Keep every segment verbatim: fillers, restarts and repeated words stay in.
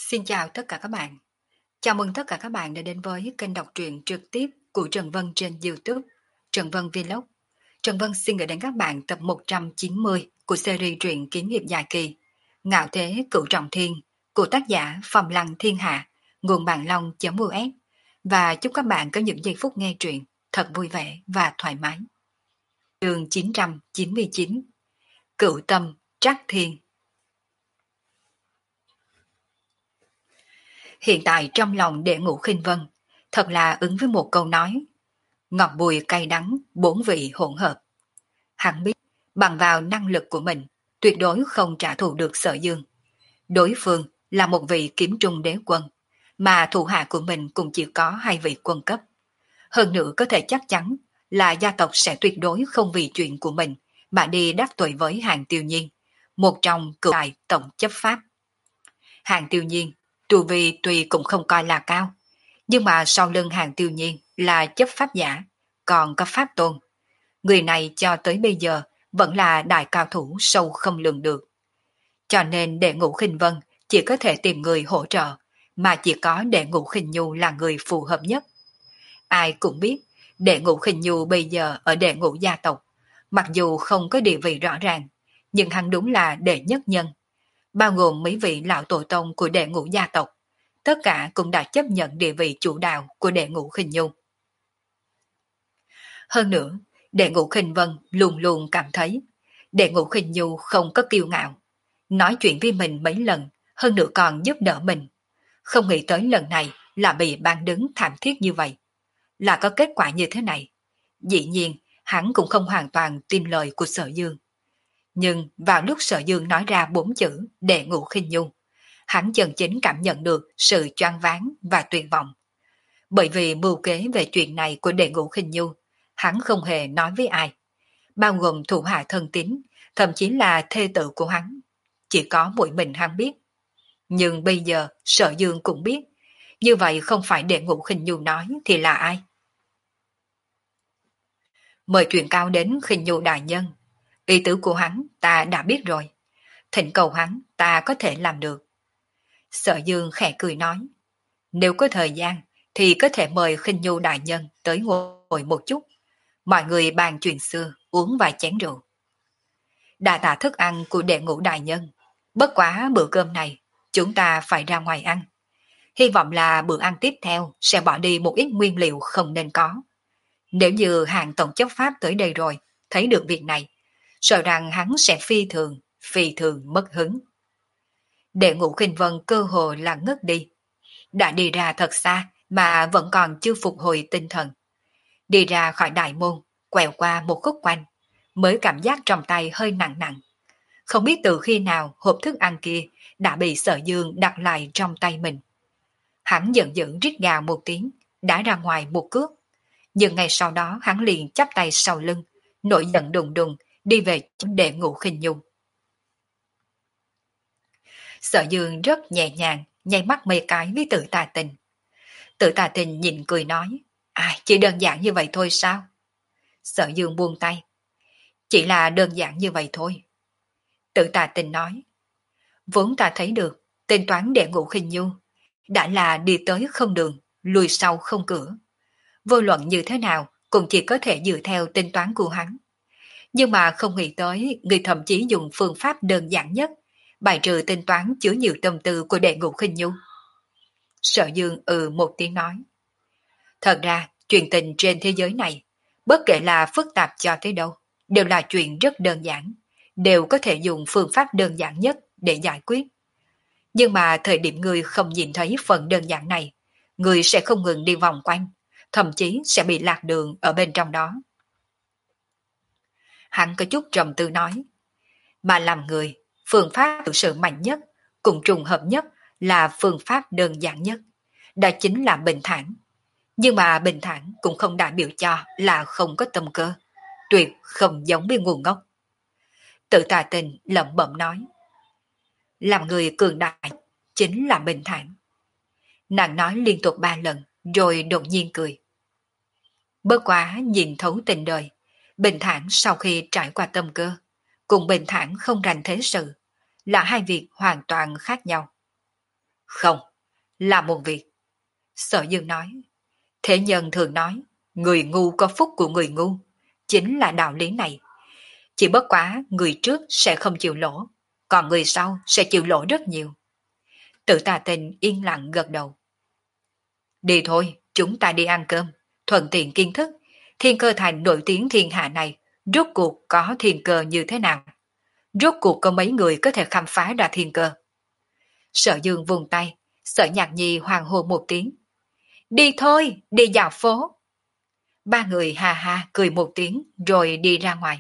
Xin chào tất cả các bạn. Chào mừng tất cả các bạn đã đến với kênh đọc truyện trực tiếp của Trần Vân trên YouTube, Trần Vân Vlog. Trần Vân xin gửi đến các bạn tập một trăm chín mươi của series truyện kiếm hiệp dài kỳ Ngạo Thế Cửu Trọng Thiên của tác giả Phàm Lăng Thiên Hạ, nguồn Bạn Long.us, và chúc các bạn có những giây phút nghe truyện thật vui vẻ và thoải mái. Chương chín trăm chín mươi chín, Cửu Tâm Trắc Thiên. Hiện tại trong lòng Đệ Ngũ Khinh Vân thật là ứng với một câu nói: ngọt bùi cay đắng, bốn vị hỗn hợp. Hắn biết bằng vào năng lực của mình tuyệt đối không trả thù được Sở Dương. Đối phương là một vị kiếm trung đế quân, mà thủ hạ của mình cũng chỉ có hai vị quân cấp. Hơn nữa có thể chắc chắn là gia tộc sẽ tuyệt đối không vì chuyện của mình mà đi đắc tội với Hàng Tiêu Nhiên, một trong cửu đại tổng chấp pháp. Hàng Tiêu Nhiên tu vi tuy cũng không coi là cao, nhưng mà sau lưng Hàng Tiêu Nhiên là chấp pháp giả, còn có pháp tôn. Người này cho tới bây giờ vẫn là đại cao thủ sâu không lường được. Cho nên Đệ Ngũ Khinh Vân chỉ có thể tìm người hỗ trợ, mà chỉ có Đệ Ngũ Khinh Nhu là người phù hợp nhất. Ai cũng biết Đệ Ngũ Khinh Nhu bây giờ ở Đệ Ngũ gia tộc, mặc dù không có địa vị rõ ràng, nhưng hắn đúng là đệ nhất nhân. Bao gồm mấy vị lão tổ tông của Đệ Ngũ gia tộc, tất cả cũng đã chấp nhận địa vị chủ đạo của Đệ Ngũ Khinh Nhu. Hơn nữa, Đệ Ngũ Khinh Vân luôn luôn cảm thấy Đệ Ngũ Khinh Nhu không có kiêu ngạo, nói chuyện với mình mấy lần, hơn nữa còn giúp đỡ mình. Không nghĩ tới lần này là bị ban đứng thảm thiết như vậy, là có kết quả như thế này. Dĩ nhiên, hắn cũng không hoàn toàn tin lời của Sở Dương. Nhưng vào lúc Sở Dương nói ra bốn chữ Đệ Ngũ Khinh Nhu, hắn chân chính cảm nhận được sự choáng váng và tuyệt vọng. Bởi vì mưu kế về chuyện này của Đệ Ngũ Khinh Nhu, hắn không hề nói với ai, bao gồm thủ hạ thân tín, thậm chí là thê tử của hắn. Chỉ có mỗi mình hắn biết. Nhưng bây giờ Sở Dương cũng biết, như vậy không phải Đệ Ngũ Khinh Nhu nói thì là ai? Mời truyền cao đến Khinh Nhu đại nhân. Ý tứ của hắn ta đã biết rồi. Thỉnh cầu hắn ta có thể làm được. Sở Dương khẽ cười nói, nếu có thời gian thì có thể mời Khinh Nhu đại nhân tới ngồi một chút. Mọi người bàn chuyện xưa, uống vài chén rượu. Đà tạ thức ăn của Đệ Ngũ đại nhân. Bất quá bữa cơm này chúng ta phải ra ngoài ăn. Hy vọng là bữa ăn tiếp theo sẽ bỏ đi một ít nguyên liệu không nên có. Nếu như Hàng tổng chấp pháp tới đây rồi thấy được việc này, sợ rằng hắn sẽ phi thường, phi thường mất hứng. Đệ Ngũ Khinh Vân cơ hồ là ngất đi. Đã đi ra thật xa mà vẫn còn chưa phục hồi tinh thần. Đi ra khỏi đại môn, quẹo qua một khúc quanh, mới cảm giác trong tay hơi nặng nặng. Không biết từ khi nào hộp thức ăn kia đã bị Sở Dương đặt lại trong tay mình. Hắn giận dữ rít gào một tiếng, đã ra ngoài một cước. Nhưng ngay sau đó hắn liền chắp tay sau lưng, nổi giận đùng đùng đi về Đệ Ngũ Khinh Nhu. Sở Dương rất nhẹ nhàng nháy mắt mấy cái với Tự Tà Tình. Tự Tà Tình nhìn cười nói, à, chỉ đơn giản như vậy thôi sao? Sở Dương buông tay, chỉ là đơn giản như vậy thôi. Tự Tà Tình nói, vốn ta thấy được tên toán Đệ Ngũ Khinh Nhu đã là đi tới không đường, lùi sau không cửa. Vô luận như thế nào cũng chỉ có thể dựa theo tính toán của hắn. Nhưng mà không nghĩ tới người thậm chí dùng phương pháp đơn giản nhất bài trừ tính toán chứa nhiều tâm tư của Đệ Ngũ Khinh Nhu. Sở Dương ừ một tiếng nói, thật ra chuyện tình trên thế giới này, bất kể là phức tạp cho tới đâu, đều là chuyện rất đơn giản, đều có thể dùng phương pháp đơn giản nhất để giải quyết. Nhưng mà thời điểm người không nhìn thấy phần đơn giản này, người sẽ không ngừng đi vòng quanh, thậm chí sẽ bị lạc đường ở bên trong đó. Hắn có chút trầm tư nói, mà làm người, phương pháp thực sự mạnh nhất, cùng trùng hợp nhất là phương pháp đơn giản nhất, đó chính là bình thản. Nhưng mà bình thản cũng không đại biểu cho là không có tâm cơ, tuyệt không giống với ngu ngốc. Tự Tà Tình lẩm bẩm nói, làm người cường đại chính là bình thản. Nàng nói liên tục ba lần, rồi đột nhiên cười. Bất quá nhìn thấu tình đời, bình thản sau khi trải qua tâm cơ, cùng bình thản không rành thế sự, là hai việc hoàn toàn khác nhau. Không, là một việc. Sở Dương nói. Thế nhân thường nói, người ngu có phúc của người ngu. Chính là đạo lý này. Chỉ bất quá người trước sẽ không chịu lỗ, còn người sau sẽ chịu lỗ rất nhiều. Tự Tà Tình yên lặng gật đầu. Đi thôi, chúng ta đi ăn cơm, thuận tiện kiến thức. Thiên Cơ Thành nổi tiếng thiên hạ này, rốt cuộc có thiên cơ như thế nào? Rốt cuộc có mấy người có thể khám phá ra thiên cơ? Sở Dương vùng tay, Sở Nhạc Nhi hoàng hô một tiếng. Đi thôi, đi dạo phố. Ba người ha ha cười một tiếng rồi đi ra ngoài.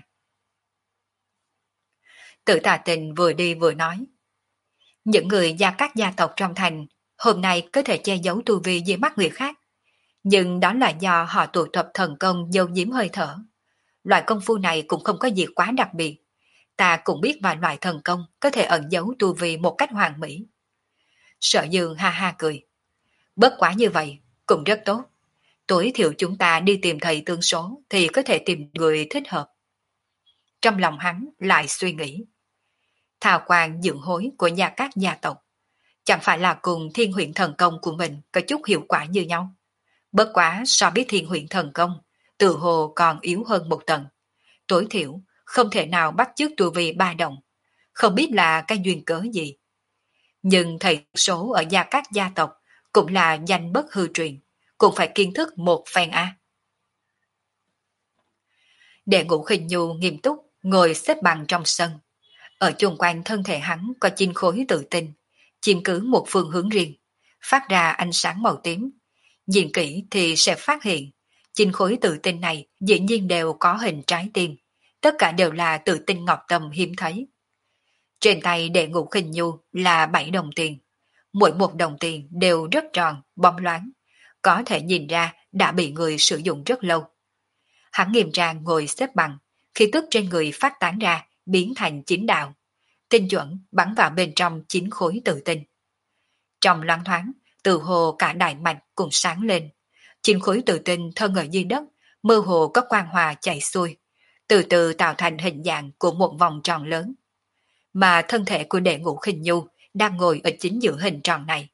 Tự Tà Tình vừa đi vừa nói. Những người gia các gia tộc trong thành hôm nay có thể che giấu tu vi dưới mắt người khác. Nhưng đó là do họ tụ tập thần công giấu giếm hơi thở. Loại công phu này cũng không có gì quá đặc biệt. Ta cũng biết vài loại thần công có thể ẩn giấu tu vi một cách hoàn mỹ. Sở Dương ha ha cười. Bất quá như vậy, cũng rất tốt. Tối thiểu chúng ta đi tìm thầy tương số thì có thể tìm người thích hợp. Trong lòng hắn lại suy nghĩ. Thảo quan dưỡng hối của nhà các gia tộc chẳng phải là cùng thiên huyện thần công của mình có chút hiệu quả như nhau. Bất quá so với thiên huyện thần công, tự hồ còn yếu hơn một tầng. Tối thiểu không thể nào bắt chước tu vi ba đồng. Không biết là cái duyên cớ gì. Nhưng thầy số ở gia các gia tộc cũng là danh bất hư truyền, cũng phải kiến thức một phen a. Đệ Ngũ Khinh Nhu nghiêm túc ngồi xếp bằng trong sân. Ở chung quanh thân thể hắn có chín khối tự tinh, chiếm cứ một phương hướng riêng, phát ra ánh sáng màu tím. Nhìn kỹ thì sẽ phát hiện, chín khối tự tinh này dĩ nhiên đều có hình trái tim, tất cả đều là tự tinh ngọc tâm hiếm thấy. Trên tay Đệ Ngũ Khinh Nhu là bảy đồng tiền, mỗi một đồng tiền đều rất tròn, bóng loáng, có thể nhìn ra đã bị người sử dụng rất lâu. Hắn nghiêm trang ngồi xếp bằng, khí tức trên người phát tán ra biến thành chín đạo, tinh chuẩn bắn vào bên trong chín khối tự tinh. Trong loáng thoáng, từ hồ cả đại mạch cũng sáng lên, chín khối tự tinh thân ở dưới đất, mơ hồ có quang hòa chạy xuôi, từ từ tạo thành hình dạng của một vòng tròn lớn. Mà thân thể của Đệ Ngũ Khinh Nhu đang ngồi ở chính giữa hình tròn này.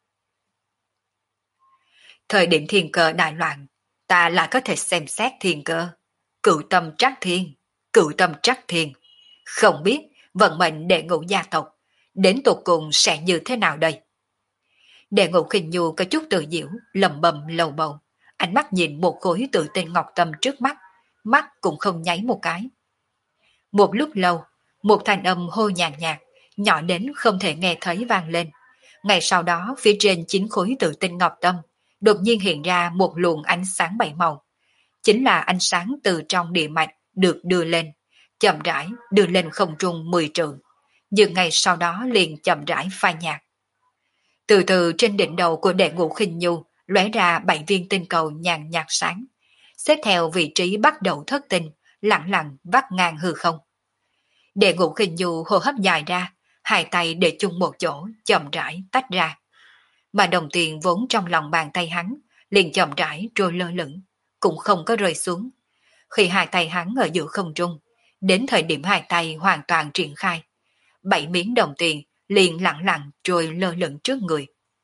Thời điểm thiên cơ đại loạn, ta lại có thể xem xét thiên cơ. Cửu tâm trắc thiên, cửu tâm trắc thiên. Không biết vận mệnh Đệ Ngũ gia tộc đến tột cùng sẽ như thế nào đây? Đệ Ngũ Khinh Nhu có chút tự diễu, lầm bầm lầu bầu, ánh mắt nhìn một khối tự tinh ngọc tâm trước mắt, mắt cũng không nháy một cái. Một lúc lâu, một thanh âm hô nhàn nhạt, nhỏ đến không thể nghe thấy vang lên. Ngay sau đó, phía trên chín khối tự tinh ngọc tâm, đột nhiên hiện ra một luồng ánh sáng bảy màu. Chính là ánh sáng từ trong địa mạch được đưa lên, chậm rãi đưa lên không trung mười trượng, nhưng ngay sau đó liền chậm rãi phai nhạt. Từ từ trên đỉnh đầu của Đệ Ngũ Khinh Nhu lóe ra bảy viên tinh cầu nhàn nhạt sáng, xếp theo vị trí bắt đầu thất tinh, lặng lặng vắt ngang hư không. Đệ Ngũ Khinh Nhu hô hấp dài ra, hai tay để chung một chỗ, chậm rãi tách ra. Mà đồng tiền vốn trong lòng bàn tay hắn, liền chậm rãi trôi lơ lửng, cũng không có rơi xuống. Khi hai tay hắn ở giữa không trung, đến thời điểm hai tay hoàn toàn triển khai, bảy miếng đồng tiền liền lặng lặng trôi lơ lửng trước người.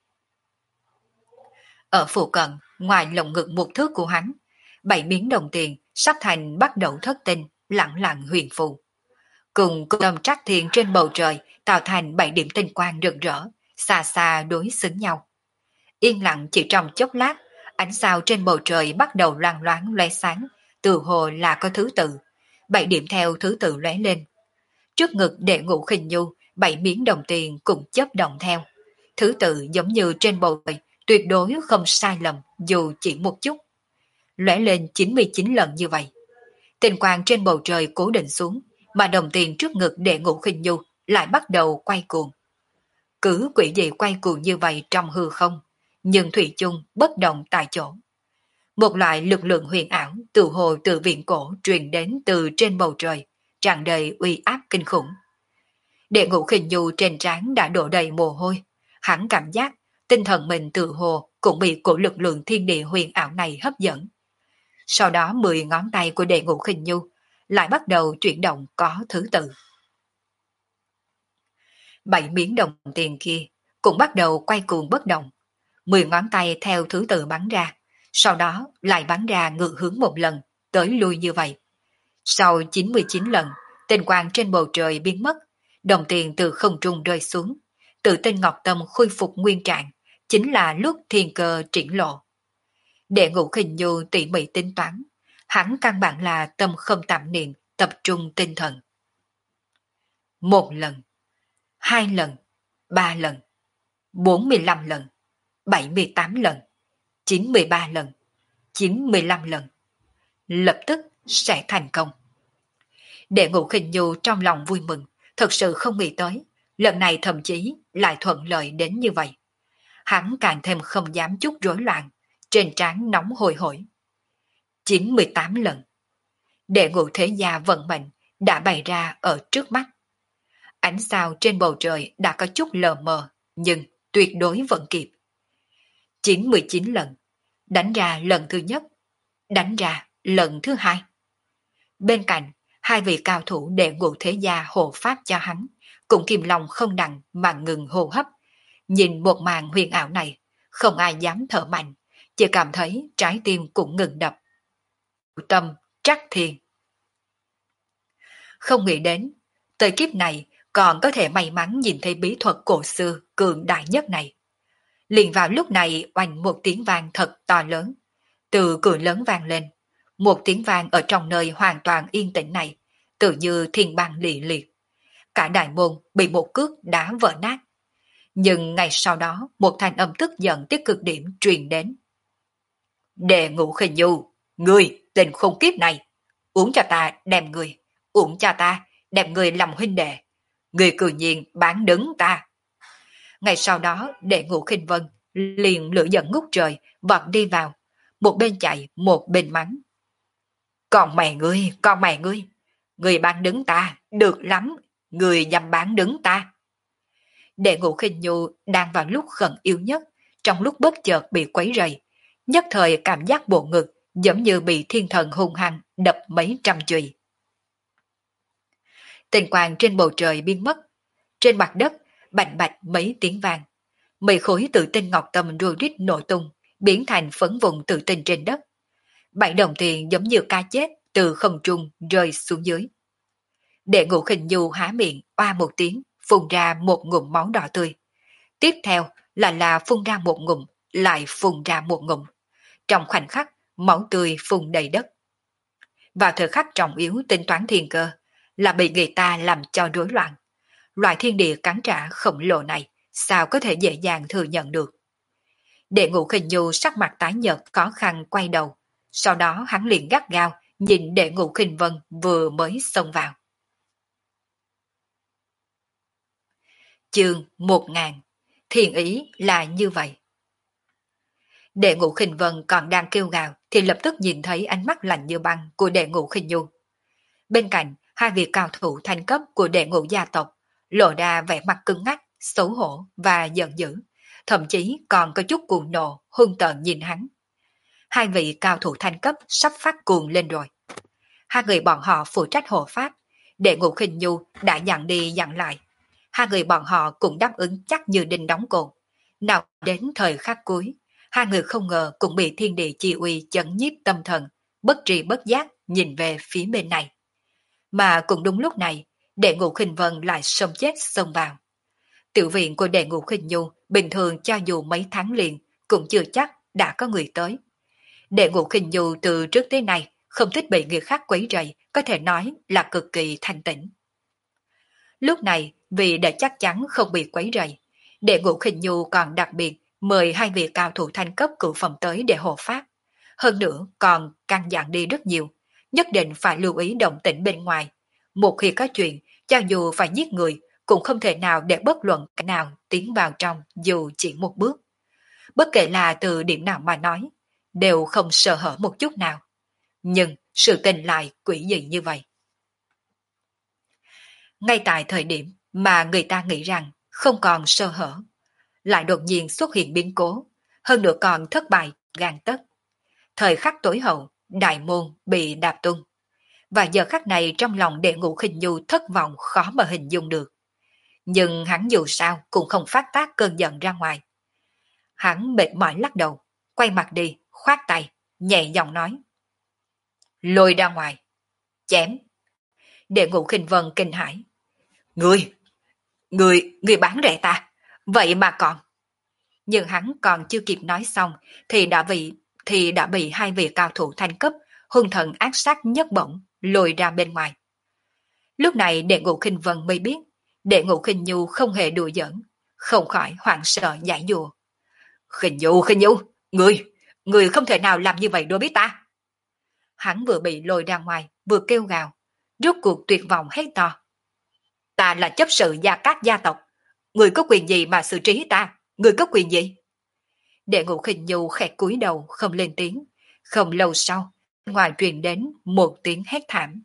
Ở phụ cận, ngoài lồng ngực một thước của hắn, bảy miếng đồng tiền sắp thành bắt đầu thất tinh, lặng lặng huyền phù. Cùng cửu tâm trắc thiên trên bầu trời tạo thành bảy điểm tinh quang rực rỡ, xa xa đối xứng nhau. Yên lặng chỉ trong chốc lát, ánh sao trên bầu trời bắt đầu loang loáng lóe sáng, từ hồ là có thứ tự, bảy điểm theo thứ tự lóe lên. Trước ngực Đệ Ngũ Khinh Nhu, bảy miếng đồng tiền cũng chớp động theo. Thứ tự giống như trên bầu trời, tuyệt đối không sai lầm dù chỉ một chút. Lóe lên chín mươi chín lần như vậy. Tinh quang trên bầu trời cố định xuống, mà đồng tiền trước ngực Đệ Ngũ Khinh Nhu lại bắt đầu quay cuồng. Cứ quỷ dị quay cuồng như vậy trong hư không, nhưng thủy chung bất động tại chỗ. Một loại lực lượng huyền ảo từ hồ từ viện cổ truyền đến từ trên bầu trời, tràn đầy uy áp kinh khủng. Đệ Ngũ Khinh Nhu trên trán đã đổ đầy mồ hôi, hắn cảm giác tinh thần mình từ hồ cũng bị cổ lực lượng thiên địa huyền ảo này hấp dẫn. Sau đó mười ngón tay của Đệ Ngũ Khinh Nhu lại bắt đầu chuyển động có thứ tự. Bảy miếng đồng tiền kia cũng bắt đầu quay cuồng bất động. Mười ngón tay theo thứ tự bắn ra, sau đó lại bắn ra ngược hướng một lần, tới lui như vậy. Sau chín mươi chín lần, tinh quang trên bầu trời biến mất, đồng tiền từ không trung rơi xuống, tự tinh ngọc tâm khôi phục nguyên trạng, chính là lúc thiên cơ triển lộ. Đệ ngũ khinh nhu tỉ mỉ tính toán, hắn căn bản là tâm không tạm niệm, tập trung tinh thần. Một lần, hai lần, ba lần, bốn mươi lăm lần, bảy mươi tám lần, chín mươi ba lần, chín mươi lăm lần. Lập tức sẽ thành công. Đệ ngũ khinh nhu trong lòng vui mừng, thật sự không nghĩ tới, lần này thậm chí lại thuận lợi đến như vậy. Hắn càng thêm không dám chút rối loạn, trên trán nóng hôi hổi. chín mươi tám lần. Đệ ngũ thế gia vận mệnh đã bày ra ở trước mắt. Ánh sao trên bầu trời đã có chút lờ mờ, nhưng tuyệt đối vẫn kịp. chín mươi chín lần. Đánh ra lần thứ nhất, đánh ra lần thứ hai. Bên cạnh, hai vị cao thủ đệ ngũ thế gia hộ pháp cho hắn, cũng kìm lòng không đặng mà ngừng hô hấp. Nhìn một màn huyền ảo này, không ai dám thở mạnh, chỉ cảm thấy trái tim cũng ngừng đập. Tâm trắc thiên. Không nghĩ đến, tới kiếp này còn có thể may mắn nhìn thấy bí thuật cổ xưa cường đại nhất này. Liền vào lúc này oanh một tiếng vang thật to lớn, từ cửa lớn vang lên. Một tiếng vang ở trong nơi hoàn toàn yên tĩnh này, tự như thiên băng lì liệt. Cả đại môn bị một cước đá vỡ nát. Nhưng ngày sau đó, một thanh âm tức giận tới cực điểm truyền đến. Đệ ngũ khinh nhu, ngươi tình khôn kiếp này, uống cho ta đem người, uống cho ta đem người làm huynh đệ. Người cư nhiên bán đứng ta. Ngày sau đó, đệ ngũ khinh vân liền lửa giận ngút trời, vọt đi vào, một bên chạy, một bên mắng. Còn mẹ ngươi, còn mẹ ngươi, ngươi bán đứng ta, được lắm, ngươi dám bán đứng ta. Đệ ngũ khinh nhu đang vào lúc khẩn yếu nhất, trong lúc bất chợt bị quấy rầy, nhất thời cảm giác bộ ngực giống như bị thiên thần hung hăng đập mấy trăm chùy. Tình quang trên bầu trời biến mất, trên mặt đất bạch bạch mấy tiếng vang, mấy khối tự tinh ngọc tâm rùa rít nổ tung, biến thành phấn vụn tự tinh trên đất. Bảy đồng tiền giống như cá chết từ không trung rơi xuống dưới. Đệ ngũ khinh nhu há miệng oa một tiếng, phun ra một ngụm máu đỏ tươi. Tiếp theo là là phun ra một ngụm, lại phun ra một ngụm. Trong khoảnh khắc, máu tươi phun đầy đất. Vào thời khắc trọng yếu tính toán thiên cơ, là bị người ta làm cho rối loạn. Loại thiên địa cắn trả khổng lồ này, sao có thể dễ dàng thừa nhận được. Đệ ngũ khinh nhu sắc mặt tái nhợt khó khăn quay đầu. Sau đó hắn liền gắt gao, nhìn đệ ngũ khinh vân vừa mới xông vào. Chương một ngàn. Thiền ý là như vậy. Đệ ngũ khinh vân còn đang kêu gào thì lập tức nhìn thấy ánh mắt lạnh như băng của đệ ngũ khinh nhu. Bên cạnh, hai vị cao thủ thanh cấp của đệ ngũ gia tộc lộ ra vẻ mặt cứng ngắc, xấu hổ và giận dữ, thậm chí còn có chút cuồng nộ, hung tợn nhìn hắn. Hai vị cao thủ thanh cấp sắp phát cuồng lên rồi. Hai người bọn họ phụ trách hộ pháp, đệ ngũ khinh nhu đã dặn đi dặn lại. Hai người bọn họ cũng đáp ứng chắc như đinh đóng cột. Nào đến thời khắc cuối, hai người không ngờ cũng bị thiên địa chi uy chấn nhiếp tâm thần, bất tri bất giác nhìn về phía bên này. Mà cũng đúng lúc này, đệ ngũ khinh vân lại xông chết xông vào. Tiểu viện của đệ ngũ khinh nhu bình thường cho dù mấy tháng liền cũng chưa chắc đã có người tới. Đệ ngũ khinh nhu từ trước tới nay không thích bị người khác quấy rầy, có thể nói là cực kỳ thanh tĩnh. Lúc này, vì để chắc chắn không bị quấy rầy, đệ ngũ khinh nhu còn đặc biệt mời hai vị cao thủ thanh cấp cửu phẩm tới để hộ pháp. Hơn nữa còn căn dặn đi rất nhiều, nhất định phải lưu ý động tĩnh bên ngoài. Một khi có chuyện, cho dù phải giết người, cũng không thể nào để bất luận cái nào tiến vào trong dù chỉ một bước. Bất kể là từ điểm nào mà nói, đều không sơ hở một chút nào. Nhưng sự tình lại quỷ dị như vậy. Ngay tại thời điểm mà người ta nghĩ rằng không còn sơ hở, lại đột nhiên xuất hiện biến cố, hơn nữa còn thất bại gan tất. Thời khắc tối hậu, đại môn bị đạp tung. Và giờ khắc này trong lòng đệ ngũ khinh nhu thất vọng khó mà hình dung được. Nhưng hắn dù sao cũng không phát tác cơn giận ra ngoài. Hắn mệt mỏi lắc đầu, quay mặt đi, khoát tay, nhẹ giọng nói. Lôi ra ngoài, chém. Đệ Ngũ Khinh Vân kinh hãi. Ngươi, ngươi, ngươi bán rẻ ta, vậy mà còn. Nhưng hắn còn chưa kịp nói xong thì đã bị thì đã bị hai vị cao thủ thanh cấp hung thần ác sát nhất bổng lôi ra bên ngoài. Lúc này Đệ Ngũ Khinh Vân mới biết Đệ Ngũ Khinh Nhu không hề đùa giỡn, không khỏi hoảng sợ giải dùa. Khinh Nhu, Khinh Nhu, ngươi, ngươi không thể nào làm như vậy đối với ta. Hắn vừa bị lôi ra ngoài, vừa kêu gào, rốt cuộc tuyệt vọng hét to. Ta là chấp sự gia các gia tộc, ngươi có quyền gì mà xử trí ta, ngươi có quyền gì? Đệ Ngũ Khinh Nhu khẽ cúi đầu không lên tiếng, không lâu sau, ngoài truyền đến một tiếng hét thảm.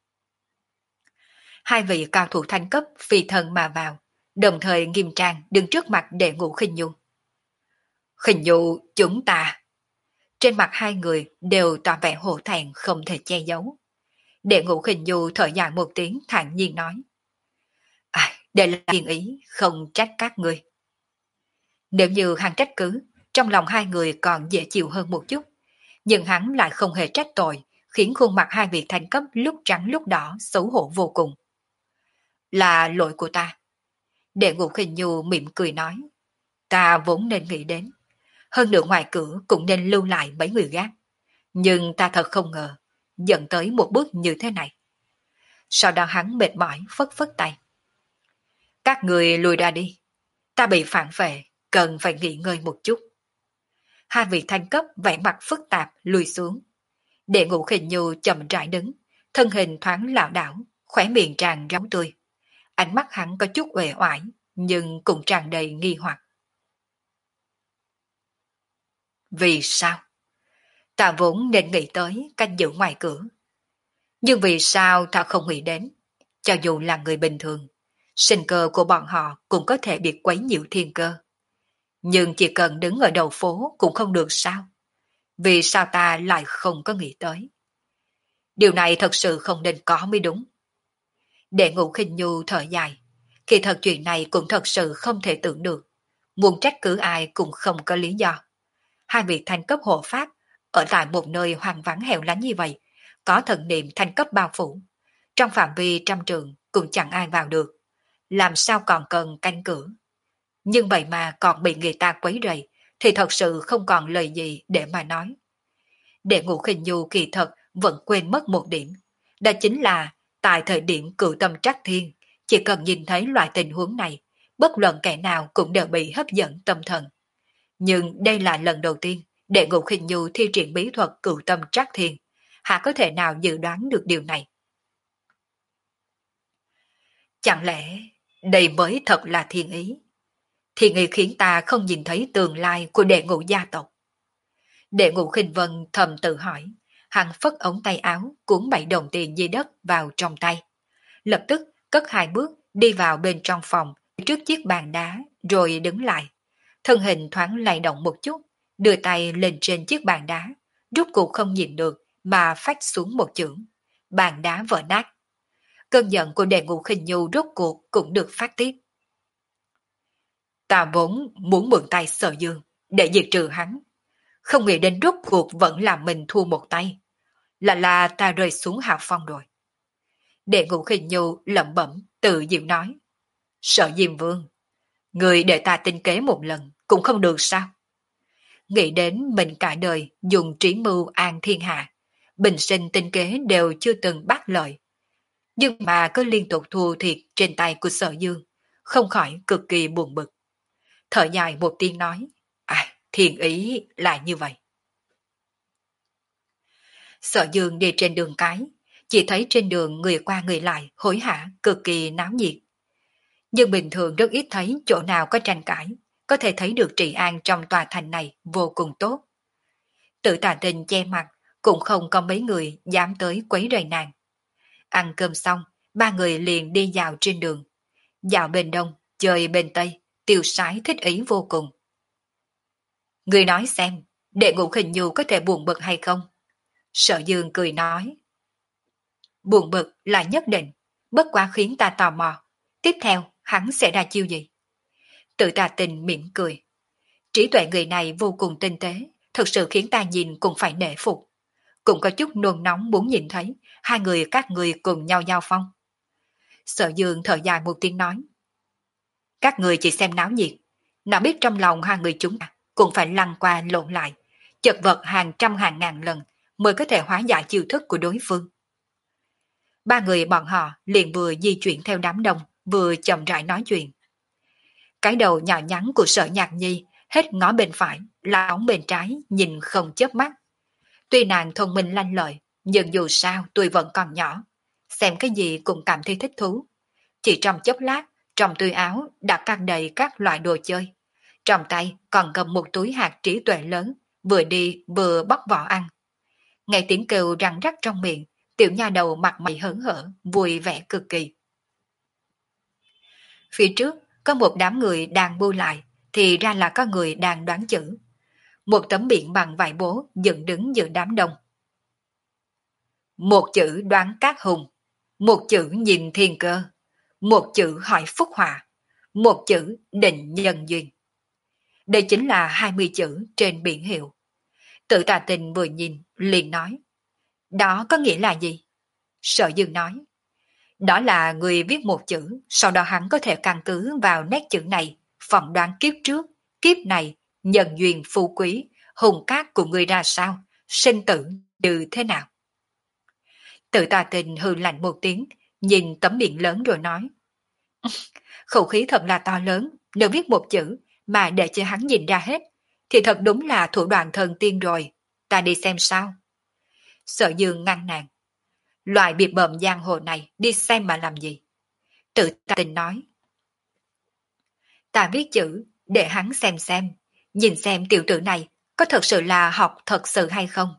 Hai vị cao thủ thanh cấp phi thân mà vào, đồng thời nghiêm trang đứng trước mặt Đệ Ngũ Khinh Nhu. Khinh Nhu, chúng ta. Trên mặt hai người đều tỏ vẻ hổ thẹn không thể che giấu. Đệ Ngũ Khinh Nhu thở dài một tiếng thản nhiên nói. À, đây là thiên ý, không trách các ngươi. Nếu như hắn trách cứ, trong lòng hai người còn dễ chịu hơn một chút, nhưng hắn lại không hề trách tội, khiến khuôn mặt hai vị thanh cấp lúc trắng lúc đỏ xấu hổ vô cùng. Là lỗi của ta. Đệ Ngũ Khinh Nhu mỉm cười nói. Ta vốn nên nghĩ đến. Hơn nữa ngoài cửa cũng nên lưu lại mấy người gác. Nhưng ta thật không ngờ, dẫn tới một bước như thế này. Sau đó hắn mệt mỏi phất phất tay. Các người lùi ra đi. Ta bị phản vệ, cần phải nghỉ ngơi một chút. Hai vị thanh cấp vẻ mặt phức tạp lùi xuống. Đệ Ngũ Khinh Nhu chậm rãi đứng, thân hình thoáng lảo đảo, khóe miệng tràn máu tươi. Ánh mắt hắn có chút uể oải, nhưng cũng tràn đầy nghi hoặc. Vì sao? Ta vốn nên nghĩ tới canh giữ ngoài cửa. Nhưng vì sao ta không nghĩ đến? Cho dù là người bình thường, sinh cơ của bọn họ cũng có thể bị quấy nhiễu thiên cơ. Nhưng chỉ cần đứng ở đầu phố cũng không được sao? Vì sao ta lại không có nghĩ tới? Điều này thật sự không nên có mới đúng. Đệ Ngũ Khinh Nhu thở dài. Khi thật chuyện này cũng thật sự không thể tưởng được. Muốn trách cứ ai cũng không có lý do. Hai vị thanh cấp hộ pháp ở tại một nơi hoang vắng hẻo lánh như vậy, có thần niệm thanh cấp bao phủ. Trong phạm vi trăm trường cũng chẳng ai vào được. Làm sao còn cần canh cửa? Nhưng vậy mà còn bị người ta quấy rầy, thì thật sự không còn lời gì để mà nói. Đệ Ngũ Khinh Nhu kỳ thật vẫn quên mất một điểm. Đó chính là tại thời điểm cửu tâm trắc thiên, chỉ cần nhìn thấy loại tình huống này, bất luận kẻ nào cũng đều bị hấp dẫn tâm thần. Nhưng đây là lần đầu tiên Đệ Ngũ Khinh Nhu thi triển bí thuật cửu tâm trắc thiên, hạ có thể nào dự đoán được điều này? Chẳng lẽ đây mới thật là thiên ý? Thiên ý khiến ta không nhìn thấy tương lai của Đệ Ngũ gia tộc. Đệ Ngũ Khinh Vân thầm tự hỏi, hắn phất ống tay áo cuốn bảy đồng tiền dưới đất vào trong tay. Lập tức cất hai bước đi vào bên trong phòng trước chiếc bàn đá rồi đứng lại. Thân hình thoáng lay động một chút, đưa tay lên trên chiếc bàn đá, rút cuộc không nhìn được mà phách xuống một chưởng. Bàn đá vỡ nát. Cơn giận của Đệ Ngũ Khinh Nhu rốt cuộc cũng được phát tiết. Ta vốn muốn mượn tay Sở Dương để diệt trừ hắn. Không nghĩ đến rốt cuộc vẫn làm mình thua một tay. Là là ta rơi xuống hạ phong rồi. Đệ Ngũ Khinh Nhu lẩm bẩm tự diệu nói. Sở Diêm Vương, người để ta tinh kế một lần cũng không được sao? Nghĩ đến mình cả đời dùng trí mưu an thiên hạ, bình sinh tinh kế đều chưa từng bắt lợi. Nhưng mà cứ liên tục thua thiệt trên tay của Sở Dương, không khỏi cực kỳ buồn bực. Thở dài một tiếng nói, à, thiên ý là như vậy. Sở Dương đi trên đường cái, chỉ thấy trên đường người qua người lại hối hả cực kỳ náo nhiệt. Nhưng bình thường rất ít thấy chỗ nào có tranh cãi, có thể thấy được trị an trong tòa thành này vô cùng tốt. Tự Tà Tình che mặt, cũng không có mấy người dám tới quấy rầy nàng. Ăn cơm xong, ba người liền đi dạo trên đường. Dạo bên đông, chơi bên tây, tiêu sái thích ý vô cùng. Người nói xem, Đệ Ngũ Khinh Nhu có thể buồn bực hay không? Sở Dương cười nói. Buồn bực là nhất định, bất quá khiến ta tò mò. Tiếp theo, hắn sẽ ra chiêu gì? Tự Tà Tình mỉm cười. Trí tuệ người này vô cùng tinh tế, thực sự khiến ta nhìn cũng phải nể phục. Cũng có chút nôn nóng muốn nhìn thấy hai người các người cùng nhau giao phong. Sở Dương thở dài một tiếng nói. Các người chỉ xem náo nhiệt, nào biết trong lòng hai người chúng ta cũng phải lăn qua lộn lại, chật vật hàng trăm hàng ngàn lần mới có thể hóa giải chiêu thức của đối phương. Ba người bọn họ liền vừa di chuyển theo đám đông, vừa chậm rãi nói chuyện. Cái đầu nhỏ nhắn của Sở Nhạc Nhi hết ngó bên phải, lóng bên trái, nhìn không chớp mắt. Tuy nàng thông minh lanh lợi, nhưng dù sao tôi vẫn còn nhỏ, xem cái gì cũng cảm thấy thích thú. Chỉ trong chốc lát, trong túi áo đã căng đầy các loại đồ chơi. Trong tay còn cầm một túi hạt trí tuệ lớn, vừa đi vừa bóc vỏ ăn. Nghe tiếng kêu răng rắc trong miệng, tiểu nha đầu mặt mày hớn hở, vui vẻ cực kỳ. Phía trước có một đám người đang bu lại, thì ra là có người đang đoán chữ. Một tấm biển bằng vải bố dựng đứng giữa đám đông. Một chữ đoán cát hùng, một chữ nhìn thiên cơ, một chữ hỏi phúc họa, một chữ định nhân duyên. Đây chính là hai mươi chữ trên biển hiệu. Tự Tà Tình vừa nhìn, liền nói. Đó có nghĩa là gì? Sở Dương nói. Đó là người viết một chữ, sau đó hắn có thể căn cứ vào nét chữ này, phỏng đoán kiếp trước, kiếp này, nhân duyên phú quý, hùng cát của người ra sao, sinh tử như thế nào. Tự Tà Tình hừ lạnh một tiếng, nhìn tấm biển lớn rồi nói. Khẩu khí thật là to lớn, nếu viết một chữ mà để cho hắn nhìn ra hết, thì thật đúng là thủ đoạn thần tiên rồi, ta đi xem sao. Sở Dương ngăn nàng. Loại biệt bợm giang hồ này đi xem mà làm gì? Tự Tà Tình nói. Ta viết chữ để hắn xem xem, nhìn xem tiểu tử này có thật sự là học thật sự hay không.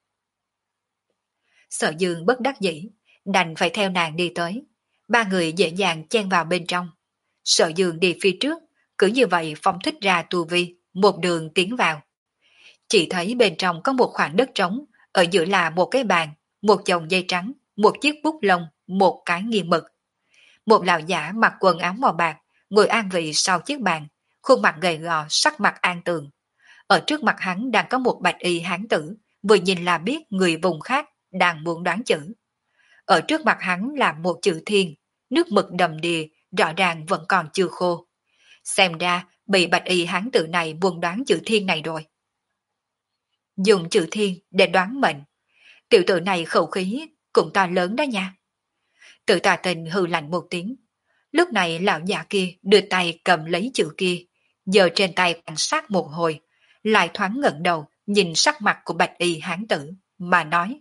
Sở Dương bất đắc dĩ, đành phải theo nàng đi tới. Ba người dễ dàng chen vào bên trong. Sở Dương đi phía trước, cứ như vậy phóng thích ra tu vi, một đường tiến vào. Chỉ thấy bên trong có một khoảng đất trống, ở giữa là một cái bàn, một chồng dây trắng, một chiếc bút lông, một cái nghiêng mực. Một lão giả mặc quần áo màu bạc, ngồi an vị sau chiếc bàn, khuôn mặt gầy gò, sắc mặt an tường. Ở trước mặt hắn đang có một bạch y hán tử, vừa nhìn là biết người vùng khác đang muốn đoán chữ. Ở trước mặt hắn là một chữ thiên, nước mực đầm đìa, rõ ràng vẫn còn chưa khô. Xem ra bị bạch y hán tử này buôn đoán chữ thiên này rồi. Dùng chữ thiên để đoán mệnh. Tiểu tử này khẩu khí cũng to lớn đó nha. Tự Tà Tình hừ lạnh một tiếng. Lúc này lão già kia đưa tay cầm lấy chữ kia, giờ trên tay quan sát một hồi, lại thoáng ngẩng đầu nhìn sắc mặt của bạch y hán tử, mà nói.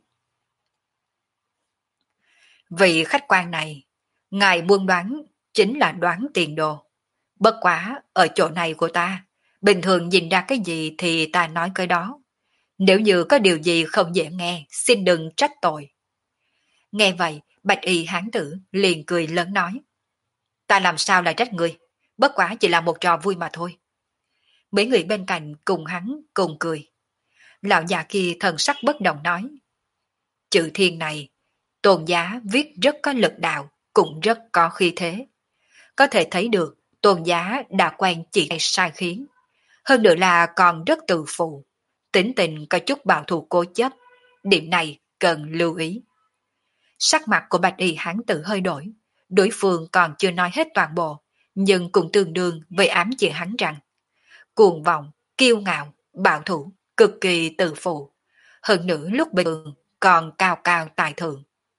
Vị khách quan này, ngài buôn đoán chính là đoán tiền đồ. Bất quá ở chỗ này của ta, bình thường nhìn ra cái gì thì ta nói cái đó. Nếu như có điều gì không dễ nghe, xin đừng trách tội. Nghe vậy, bạch y hán tử liền cười lớn nói. Ta làm sao lại trách người, bất quá chỉ là một trò vui mà thôi. Mấy người bên cạnh cùng hắn cùng cười. Lão già kia thần sắc bất động nói. Chữ thiên này, Tôn giá viết rất có lực đạo, cũng rất có khí thế. Có thể thấy được Tôn giá đã quen chỉ hay sai khiến. Hơn nữa là còn rất tự phụ, tính tình có chút bảo thủ cố chấp. Điểm này cần lưu ý. Sắc mặt của bạch y hán tử hơi đổi. Đối phương còn chưa nói hết toàn bộ, nhưng cũng tương đương với ám chỉ hắn rằng cuồng vọng, kiêu ngạo, bảo thủ, cực kỳ tự phụ. Hơn nữa lúc bình thường còn cao cao tài thượng.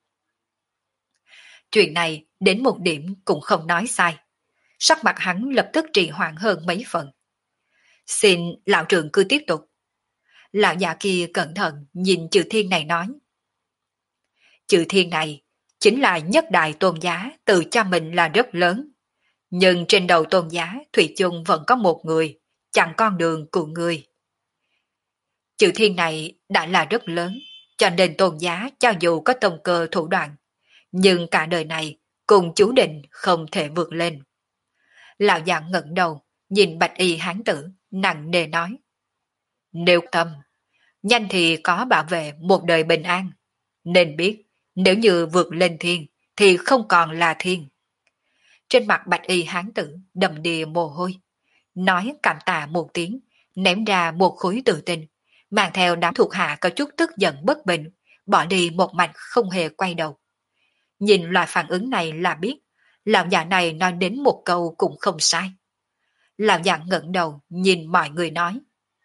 Chuyện này đến một điểm cũng không nói sai. Sắc mặt hắn lập tức trì hoãn hơn mấy phần. Xin lão trưởng cứ tiếp tục. Lão già kia cẩn thận nhìn chữ thiên này nói. Chữ thiên này chính là nhất đại tôn giá tự cho mình là rất lớn. Nhưng trên đầu tôn giá thủy chung vẫn có một người, chặn con đường của người. Chữ thiên này đã là rất lớn, cho nên tôn giá cho dù có tông cơ thủ đoạn, nhưng cả đời này cùng chú định không thể vượt lên. Lão già ngẩng đầu, nhìn bạch y hán tử, nặng nề nói. Nếu tâm, nhanh thì có bảo vệ một đời bình an. Nên biết, nếu như vượt lên thiên, thì không còn là thiên. Trên mặt bạch y hán tử đầm đìa mồ hôi, nói cảm tạ một tiếng, ném ra một khối tự tinh, mang theo đám thuộc hạ có chút tức giận bất bình, bỏ đi một mạch không hề quay đầu. Nhìn loại phản ứng này là biết, lão già này nói đến một câu cũng không sai. Lão già ngẩng đầu nhìn mọi người nói.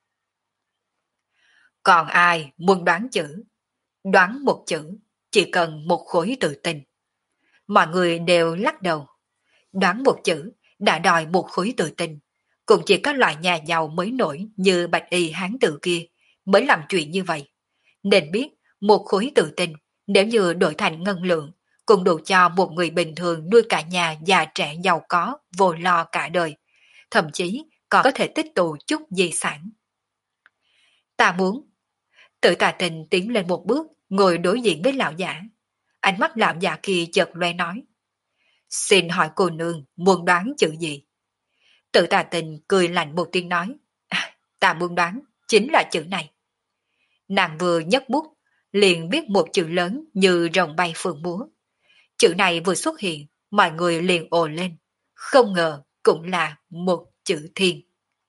Còn ai muốn đoán chữ? Đoán một chữ, chỉ cần một khối tự tin. Mọi người đều lắc đầu. Đoán một chữ, đã đòi một khối tự tin. Cũng chỉ có loại nhà giàu mới nổi như bạch y hán tử kia mới làm chuyện như vậy. Nên biết một khối tự tin nếu như đổi thành ngân lượng cũng đủ cho một người bình thường nuôi cả nhà già trẻ giàu có vô lo cả đời. Thậm chí còn có thể tích tụ chút di sản. Ta muốn. Tự Tà Tình tiến lên một bước, ngồi đối diện với lão giả. Ánh mắt lão giả kia chợt loe nói. Xin hỏi cô nương muốn đoán chữ gì? Tự Tà Tình cười lạnh một tiếng nói. À, ta muốn đoán chính là chữ này. Nàng vừa nhấc bút, liền viết một chữ lớn như rồng bay phượng múa. Chữ này vừa xuất hiện, mọi người liền ồ lên. Không ngờ cũng là một chữ thiên.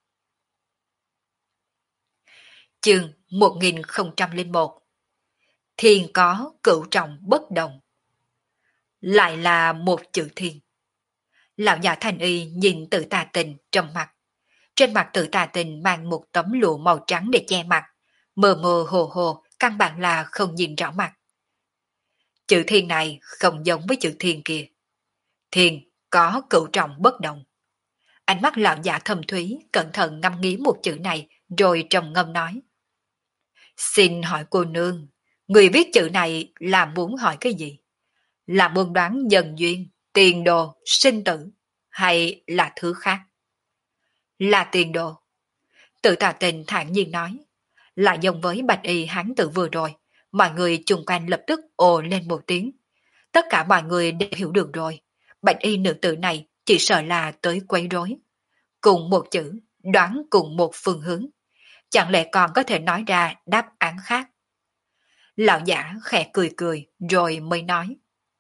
Chương một nghìn không trăm lẻ một. Thiên có cửu trọng bất đồng. Lại là một chữ thiên. Lão già Thành Y nhìn Tự Tà Tình trầm mặt. Trên mặt Tự Tà Tình mang một tấm lụa màu trắng để che mặt. Mơ mơ hồ hồ, căn bản là không nhìn rõ mặt. Chữ thiên này không giống với chữ thiên kia. Thiên có cửu trọng bất đồng. Ánh mắt lão già thâm thúy cẩn thận ngâm nghĩ một chữ này rồi trầm ngâm nói. Xin hỏi cô nương, người viết chữ này là muốn hỏi cái gì? Là muốn đoán nhân duyên, tiền đồ, sinh tử, hay là thứ khác? Là tiền đồ. Tự Tà Tình thản nhiên nói. Lại giống với bạch y hán tử vừa rồi, mọi người chung quanh lập tức ồ lên một tiếng. Tất cả mọi người đều hiểu được rồi. Bạch y nữ tử này chỉ sợ là tới quấy rối. Cùng một chữ, đoán cùng một phương hướng. Chẳng lẽ còn có thể nói ra đáp án khác? Lão giả khẽ cười cười rồi mới nói.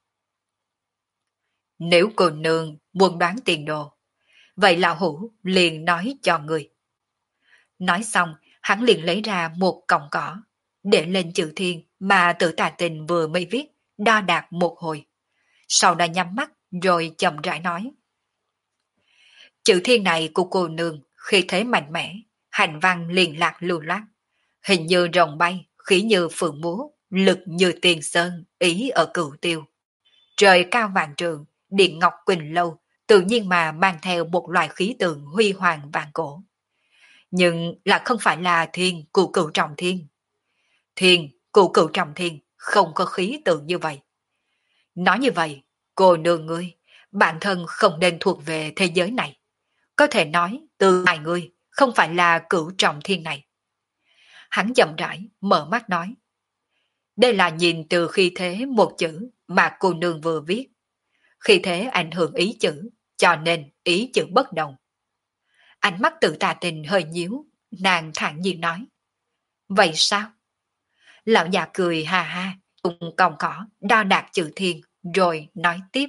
Nếu cô nương muốn đoán tiền đồ, vậy lão hủ liền nói cho người. Nói xong, hắn liền lấy ra một cọng cỏ, để lên chữ thiên mà Tự Tà Tình vừa mới viết, đo đạc một hồi. Sau đó nhắm mắt rồi chậm rãi nói. Chữ thiên này của cô nương khi thế mạnh mẽ, hành văn liền lạc lưu loát, hình như rồng bay, khí như phượng múa, lực như tiền sơn, ý ở cửu tiêu. Trời cao vạn trường, điện ngọc quỳnh lâu, tự nhiên mà mang theo một loại khí tượng huy hoàng vạn cổ. Nhưng là không phải là thiên cụ cửu trọng thiên. Thiên cụ cửu trọng thiên không có khí tượng như vậy. Nói như vậy, cô nương ngươi, bản thân không nên thuộc về thế giới này. Có thể nói từ hai người không phải là cửu trọng thiên này. Hắn chậm rãi mở mắt nói. Đây là nhìn từ khi thế một chữ mà cô nương vừa viết. Khi thế ảnh hưởng ý chữ, cho nên ý chữ bất đồng. Ánh mắt Tự Tà Tình hơi nhíu, nàng thản nhiên nói. Vậy sao? Lão già cười ha ha, cùng còng cỏ, đo đạc chữ thiên, rồi nói tiếp.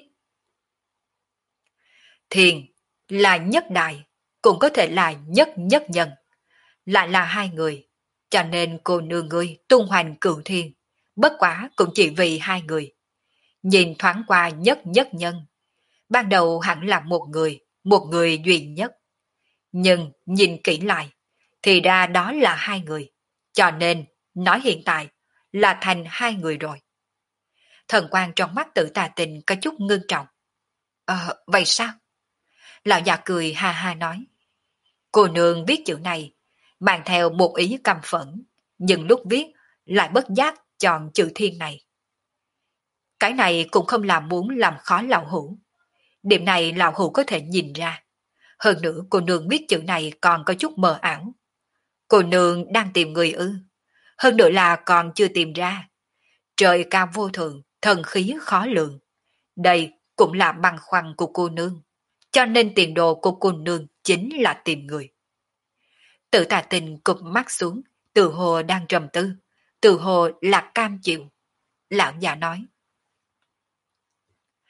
Thiên là nhất đại, cũng có thể là nhất nhất nhân. Lại là hai người, cho nên cô nương ngươi tung hoành cửu thiên, bất quá cũng chỉ vì hai người. Nhìn thoáng qua nhất nhất nhân, ban đầu hẳn là một người, một người duy nhất. Nhưng nhìn kỹ lại, thì ra đó là hai người, cho nên nói hiện tại là thành hai người rồi. Thần quang trong mắt Tự Tà Tình có chút ngưng trọng. Ờ, vậy sao? Lão già cười ha ha nói. Cô nương viết chữ này, mang theo một ý căm phẫn, nhưng lúc viết lại bất giác chọn chữ thiên này. Cái này cũng không làm muốn làm khó lão hủ. Điểm này lão hủ có thể nhìn ra. Hơn nữa cô nương viết chữ này còn có chút mờ ảo. Cô nương đang tìm người ư. Hơn nữa là còn chưa tìm ra. Trời cao vô thượng, thần khí khó lường. Đây cũng là băn khoăn của cô nương. Cho nên tiền đồ của cô nương chính là tìm người. Tự Tà Tình cụp mắt xuống, tự hồ đang trầm tư, tự hồ là cam chịu. Lão già nói.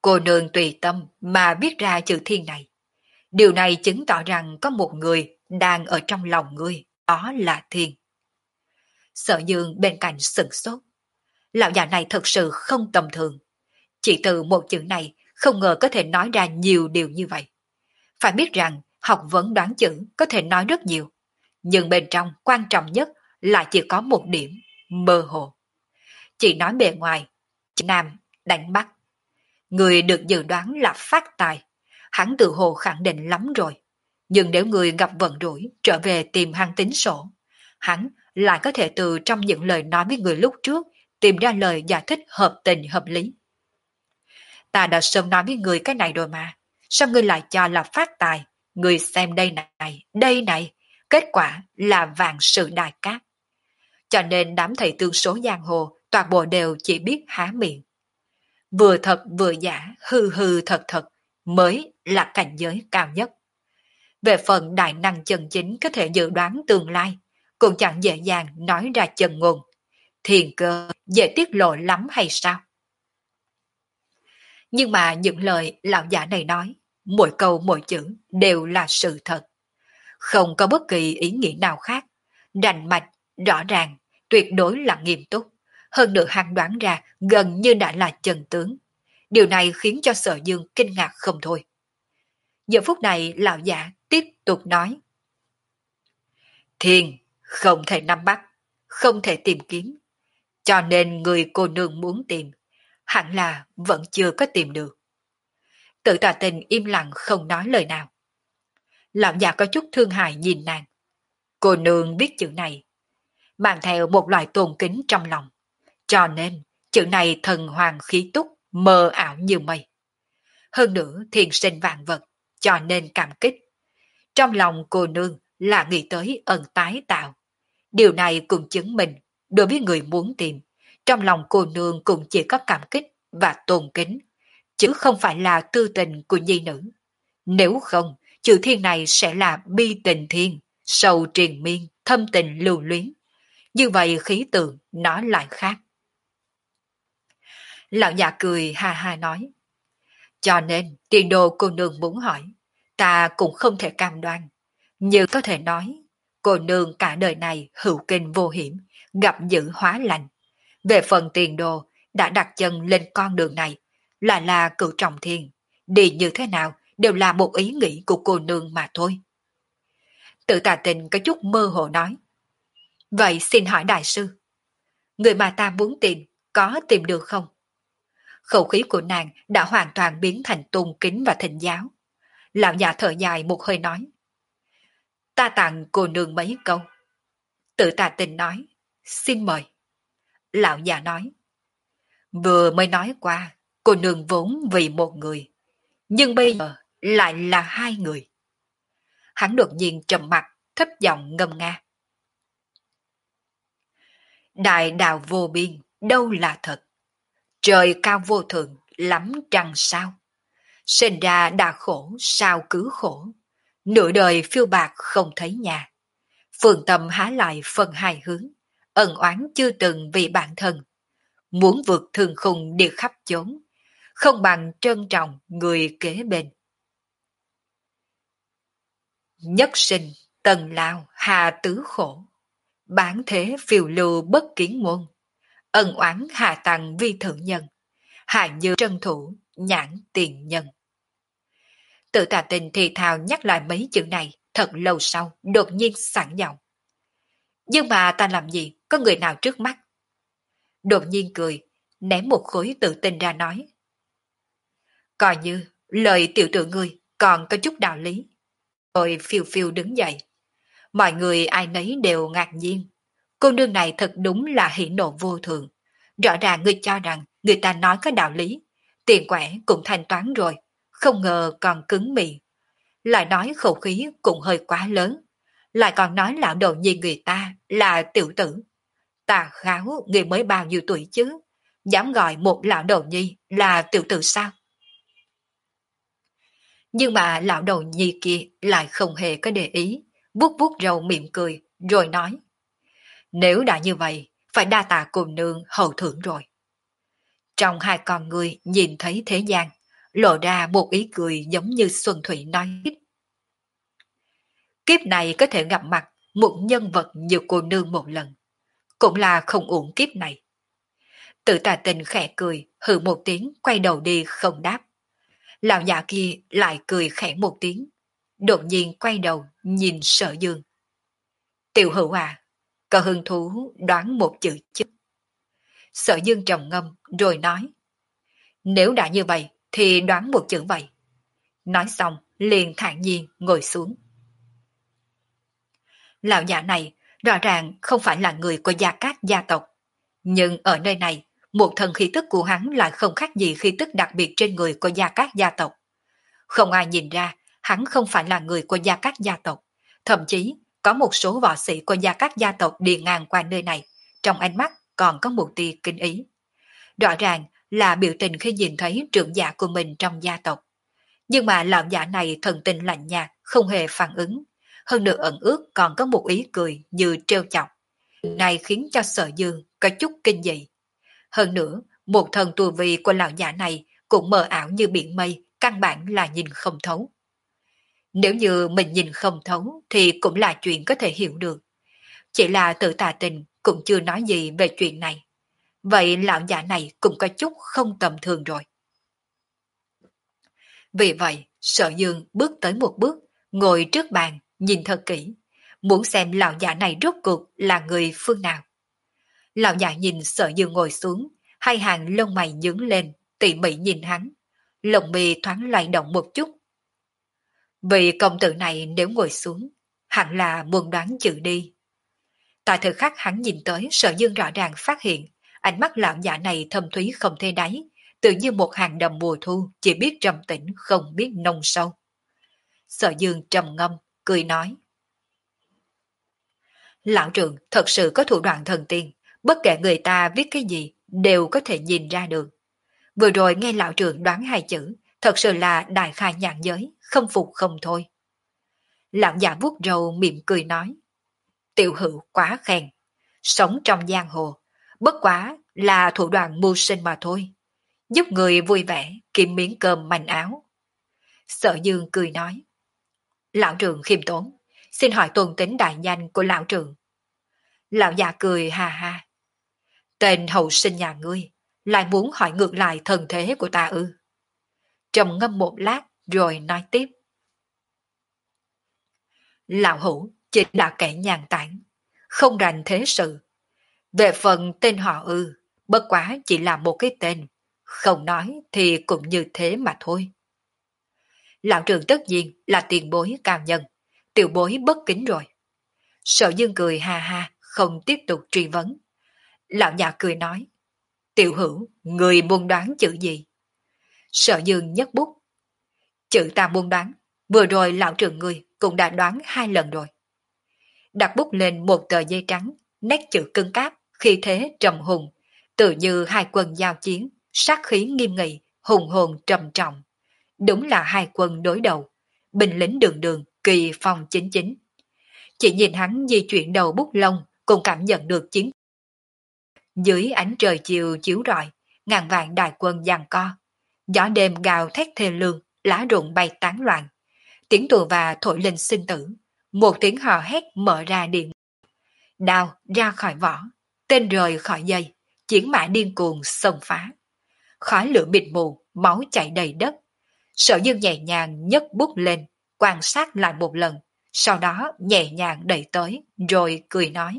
Cô nương tùy tâm mà viết ra chữ thiên này. Điều này chứng tỏ rằng có một người đang ở trong lòng ngươi, đó là thiên. Sở Dương bên cạnh sửng sốt. Lão già này thật sự không tầm thường. Chỉ từ một chữ này không ngờ có thể nói ra nhiều điều như vậy. Phải biết rằng học vấn đoán chữ có thể nói rất nhiều. Nhưng bên trong quan trọng nhất là chỉ có một điểm, mơ hồ. Chỉ nói bề ngoài, Nam đánh Bắc. Người được dự đoán là phát tài. Hắn tự hồ khẳng định lắm rồi. Nhưng nếu người gặp vận rủi trở về tìm hắn tính sổ, hắn lại có thể từ trong những lời nói với người lúc trước tìm ra lời giải thích hợp tình hợp lý. Ta đã sớm nói với người cái này rồi mà. Sao ngươi lại cho là phát tài? Người xem đây này, đây này. Kết quả là vạn sự đại cát. Cho nên đám thầy tương số giang hồ toàn bộ đều chỉ biết há miệng. Vừa thật vừa giả, hư hư thật thật mới là cảnh giới cao nhất. Về phần đại năng chân chính có thể dự đoán tương lai, cũng chẳng dễ dàng nói ra chân ngôn. Thiền cơ dễ tiết lộ lắm hay sao? Nhưng mà những lời lão giả này nói, mỗi câu mỗi chữ đều là sự thật. Không có bất kỳ ý nghĩa nào khác. Rành mạch, rõ ràng, tuyệt đối là nghiêm túc. Hơn nữa hắn đoán ra gần như đã là chân tướng. Điều này khiến cho Sở Dương kinh ngạc không thôi. Giờ phút này lão giả tiếp tục nói. Thiên không thể nắm bắt, không thể tìm kiếm. Cho nên người cô nương muốn tìm, hẳn là vẫn chưa có tìm được. Tự Tà Tình im lặng không nói lời nào. Lão già có chút thương hại nhìn nàng. Cô nương biết chữ này, mang theo một loại tôn kính trong lòng. Cho nên chữ này thần hoàng khí túc, mờ ảo như mây. Hơn nữa thiên sinh vạn vật, cho nên cảm kích. Trong lòng cô nương là nghĩ tới ẩn tái tạo. Điều này cũng chứng minh, đối với người muốn tìm, trong lòng cô nương cũng chỉ có cảm kích và tôn kính, chứ không phải là tư tình của nhi nữ. Nếu không, chữ thiên này sẽ là bi tình thiên, sầu triền miên, thâm tình lưu luyến. Như vậy khí tượng nó lại khác. Lão già cười ha ha nói. Cho nên tiền đồ cô nương muốn hỏi, ta cũng không thể cam đoan. Như có thể nói, cô nương cả đời này hữu kinh vô hiểm, gặp dữ hóa lành. Về phần tiền đồ, đã đặt chân lên con đường này, là là cửu trọng thiên. Đi như thế nào đều là một ý nghĩ của cô nương mà thôi. Tự Tà Tình có chút mơ hồ nói. Vậy xin hỏi đại sư, người mà ta muốn tìm, có tìm được không? Khẩu khí của nàng đã hoàn toàn biến thành tôn kính và thịnh giáo. Lão già thở dài một hơi nói. Ta tặng cô nương mấy câu. Tự Tà Tình nói. Xin mời. Lão già nói. Vừa mới nói qua, cô nương vốn vì một người. Nhưng bây giờ lại là hai người. Hắn đột nhiên trầm mặt, thấp giọng ngâm nga. Đại đạo vô biên, đâu là thật. Trời cao vô thượng, lắm trăng sao. Sinh ra đã khổ, sao cứ khổ. Nửa đời phiêu bạc không thấy nhà. Phường tâm há lại phân hai hướng. Ẩn oán chưa từng vì bản thân. Muốn vượt thường khùng đi khắp chốn. Không bằng trân trọng người kế bên. Nhất sinh, tần lao, hà tứ khổ. Bán thế phiêu lưu bất kiến môn. Ân oán hạ tặng vi thượng nhân. Hạ như trân thủ, nhãn tiền nhân. Tự Tà Tình thì thào nhắc lại mấy chữ này, thật lâu sau, đột nhiên sẵn giọng. Nhưng mà ta làm gì, có người nào trước mắt? Đột nhiên cười, ném một khối tự tin ra nói. Coi như, lời tiểu tử ngươi còn có chút đạo lý. Rồi phiêu phiêu đứng dậy. Mọi người ai nấy đều ngạc nhiên. Cô nương này thật đúng là hỉ nộ vô thường. Rõ ràng ngươi cho rằng người ta nói có đạo lý. Tiền quẻ cũng thanh toán rồi. Không ngờ còn cứng miệng. Lại nói khẩu khí cũng hơi quá lớn. Lại còn nói lão đầu nhi người ta là tiểu tử. Ta kháo người mới bao nhiêu tuổi chứ. Dám gọi một lão đầu nhi là tiểu tử sao? Nhưng mà lão đầu nhi kia lại không hề có để ý. Vuốt vuốt râu mỉm cười rồi nói. Nếu đã như vậy, phải đa tạ cô nương hậu thưởng rồi. Trong hai con người nhìn thấy thế gian, lộ ra một ý cười giống như Xuân Thủy nói tiếp. Kiếp này có thể gặp mặt một nhân vật như cô nương một lần, cũng là không uổng kiếp này. Tự Tà Tình khẽ cười, hừ một tiếng, quay đầu đi không đáp. Lão già kia lại cười khẽ một tiếng, đột nhiên quay đầu nhìn Sở Dương. Tiểu Hữu à, có hứng thú đoán một chữ chứ? Sở Dương trầm ngâm rồi nói. Nếu đã như vậy thì đoán một chữ vậy. Nói xong liền thản nhiên ngồi xuống. Lão già này rõ ràng không phải là người của Gia Cát gia tộc, nhưng ở nơi này một thần khí tức của hắn lại không khác gì khí tức đặc biệt trên người của Gia Cát gia tộc. Không ai nhìn ra hắn không phải là người của Gia Cát gia tộc, thậm chí có một số võ sĩ của Gia Cát gia tộc đi ngang qua nơi này, trong ánh mắt còn có một tia kinh ý. Rõ ràng là biểu tình khi nhìn thấy trưởng giả của mình trong gia tộc. Nhưng mà lão giả này thần tình lạnh nhạt, không hề phản ứng. Hơn nữa ẩn ước còn có một ý cười như trêu chọc. Này khiến cho Sở Dương có chút kinh dị. Hơn nữa, một thần tu vi của lão giả này cũng mờ ảo như biển mây, căn bản là nhìn không thấu. Nếu như mình nhìn không thấu thì cũng là chuyện có thể hiểu được. Chỉ là Tự Tà Tình cũng chưa nói gì về chuyện này. Vậy lão giả này cũng có chút không tầm thường rồi. Vì vậy, Sở Dương bước tới một bước, ngồi trước bàn, nhìn thật kỹ, muốn xem lão giả này rốt cuộc là người phương nào. Lão giả nhìn Sở Dương ngồi xuống, hai hàng lông mày nhướng lên, tỉ mỉ nhìn hắn, lông mi thoáng lay động một chút. Vị công tử này nếu ngồi xuống, hẳn là muốn đoán chữ đi. Tại thời khắc hắn nhìn tới, Sở Dương rõ ràng phát hiện, ánh mắt lão giả này thâm thúy không thể đáy, tự như một hàng đầm mùa thu, chỉ biết trầm tĩnh không biết nông sâu. Sở Dương trầm ngâm, cười nói. Lão trưởng thật sự có thủ đoạn thần tiên, bất kể người ta viết cái gì, đều có thể nhìn ra được. Vừa rồi nghe lão trưởng đoán hai chữ, thật sự là đại khai nhãn giới, không phục không thôi. Lão già vuốt râu mỉm cười nói. Tiểu Hữu quá khen, sống trong giang hồ, bất quá là thủ đoạn mưu sinh mà thôi. Giúp người vui vẻ, kiếm miếng cơm manh áo. Sở Dương cười nói. Lão trưởng khiêm tốn, xin hỏi tôn tính đại danh của lão trưởng. Lão già cười ha ha. Tên hậu sinh nhà ngươi, lại muốn hỏi ngược lại thần thế của ta ư? Trầm ngâm một lát rồi nói tiếp. Lão hữu chỉ là kẻ nhàn tản, không rành thế sự. Về phần tên họ ư, bất quá chỉ là một cái tên, không nói thì cũng như thế mà thôi. Lão trưởng tất nhiên là tiền bối cao nhân, tiểu bối bất kính rồi. Sở Dương cười ha ha, không tiếp tục truy vấn. Lão già cười nói. Tiểu Hữu, người muốn đoán chữ gì? Sở Dương nhấc bút. Chữ ta muốn đoán, vừa rồi lão trưởng người cũng đã đoán hai lần rồi. Đặt bút lên một tờ giấy trắng, nét chữ cứng cáp, khí thế trầm hùng, tự như hai quân giao chiến, sát khí nghiêm nghị, hùng hồn trầm trọng. Đúng là hai quân đối đầu, binh lính đường đường, kỳ phong chính chính. Chỉ nhìn hắn di chuyển đầu bút lông, cũng cảm nhận được chiến. Dưới ánh trời chiều chiếu rọi, ngàn vạn đại quân giằng co. Gió đêm gào thét thê lương, lá rụng bay tán loạn. Tiếng tù và thổi lên sinh tử. Một tiếng hò hét mở ra điện. Đao ra khỏi vỏ, tên rời khỏi dây, chiến mã điên cuồng xông phá. Khói lửa mịt mù, máu chảy đầy đất. Sở Dương nhẹ nhàng nhấc bút lên, quan sát lại một lần, sau đó nhẹ nhàng đẩy tới, rồi cười nói.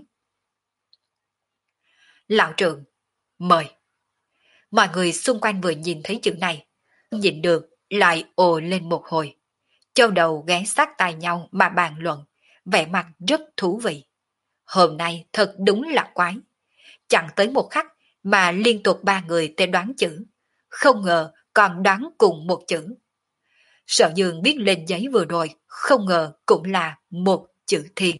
Lão trưởng, mời. Mọi người xung quanh vừa nhìn thấy chữ này, nhìn được lại ồ lên một hồi. Châu đầu ghé sát tai nhau mà bàn luận, vẻ mặt rất thú vị. Hôm nay thật đúng là quái. Chẳng tới một khắc mà liên tục ba người tên đoán chữ. Không ngờ còn đoán cùng một chữ. Sở Dương viết lên giấy vừa rồi, không ngờ cũng là một chữ thiên.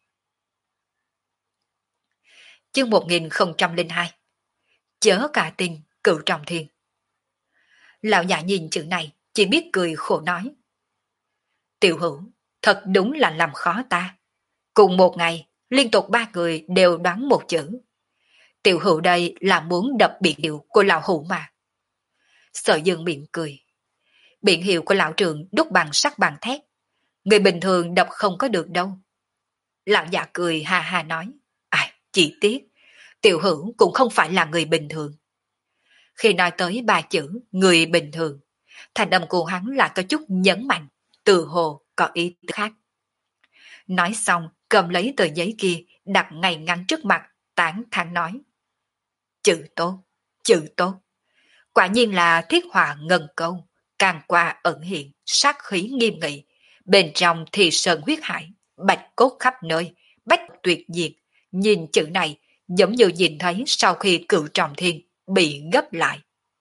Chương một nghìn không trăm lẻ hai. Chớ cả tin cựu trọng thiên. Lão già nhìn chữ này, chỉ biết cười khổ nói. Tiểu Hữu, thật đúng là làm khó ta. Cùng một ngày, liên tục ba người đều đoán một chữ. Tiểu Hữu đây là muốn đập biệt hiệu của lão hữu mà. Sở Dương miệng cười. Biển hiệu của lão trượng đúc bằng sắt bằng thép. Người bình thường đọc không có được đâu. Lão già cười ha ha nói. À, chỉ tiếc, tiểu hữu cũng không phải là người bình thường. Khi nói tới ba chữ người bình thường, thành âm của hắn lại có chút nhấn mạnh, từ hồ có ý khác. Nói xong, cầm lấy tờ giấy kia, đặt ngay ngắn trước mặt, tán thán nói. Chữ tốt, chữ tốt. Quả nhiên là thiết họa ngân câu, càng qua ẩn hiện, sát khí nghiêm nghị. Bên trong thì sơn huyết hải, bạch cốt khắp nơi, bách tuyệt diệt. Nhìn chữ này giống như nhìn thấy sau khi cựu trọng thiên bị gấp lại.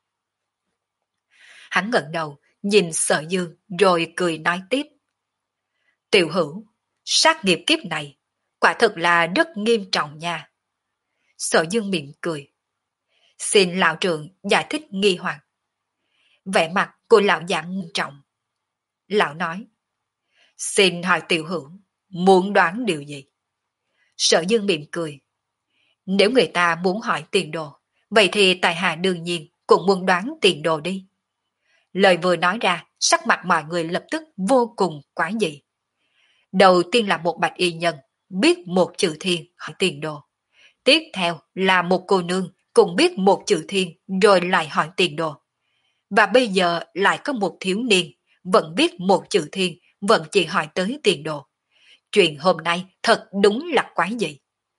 Hắn ngẩng đầu, nhìn Sở Dương rồi cười nói tiếp. Tiểu hữu, sát nghiệp kiếp này, quả thực là rất nghiêm trọng nha. Sở Dương mỉm cười. Xin lão trưởng giải thích nghi hoặc. Vẻ mặt của lão già nghiêm trọng. Lão nói. Xin hỏi tiểu hữu, muốn đoán điều gì? Sở Dương mỉm cười. Nếu người ta muốn hỏi tiền đồ, vậy thì tại hạ đương nhiên cũng muốn đoán tiền đồ đi. Lời vừa nói ra, sắc mặt mọi người lập tức vô cùng quái dị. Đầu tiên là một bạch y nhân, biết một chữ thiên hỏi tiền đồ. Tiếp theo là một cô nương cũng biết một chữ thiên rồi lại hỏi tiền đồ. Và bây giờ lại có một thiếu niên vẫn biết một chữ thiên vẫn chỉ hỏi tới tiền đồ. Chuyện hôm nay thật đúng là quái dị.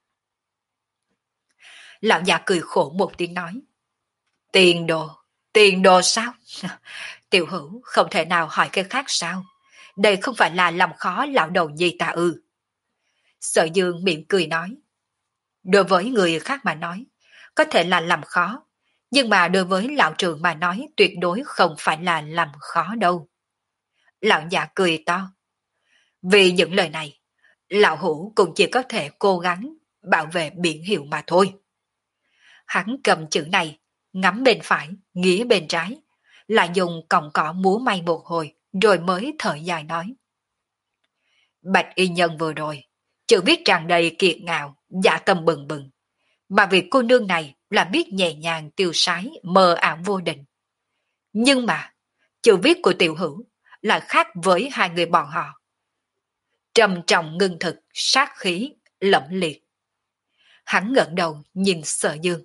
Lão già cười khổ một tiếng nói. Tiền đồ, tiền đồ sao? Tiểu hữu không thể nào hỏi cái khác sao? Đây không phải là làm khó lão đầu gì ta ư? Sở Dương miệng cười nói. Đối với người khác mà nói, có thể là làm khó, nhưng mà đối với lão trưởng mà nói tuyệt đối không phải là làm khó đâu. Lão già cười to. Vì những lời này, lão hữu cũng chỉ có thể cố gắng bảo vệ biển hiệu mà thôi. Hắn cầm chữ này, ngắm bên phải, nghĩa bên trái, lại dùng còng cỏ múa may một hồi, rồi mới thở dài nói. Bạch y nhân vừa rồi, chữ viết tràn đầy kiệt ngạo, dạ tâm bừng bừng. Mà việc cô nương này là biết nhẹ nhàng tiêu sái, mờ ảo vô định. Nhưng mà, chữ viết của tiểu hữu lại khác với hai người bọn họ. Trầm trọng ngưng thực, sát khí, lẫm liệt. Hắn ngẩng đầu nhìn Sở Dương.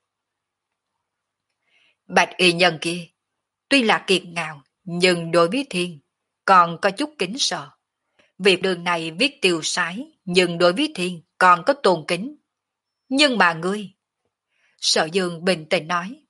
Bạch y nhân kia, tuy là kiệt ngạo, nhưng đối với thiên, còn có chút kính sợ. Việc đường này viết tiêu sái, nhưng đối với thiên, còn có tôn kính. Nhưng mà ngươi... Sở Dương bình tĩnh nói.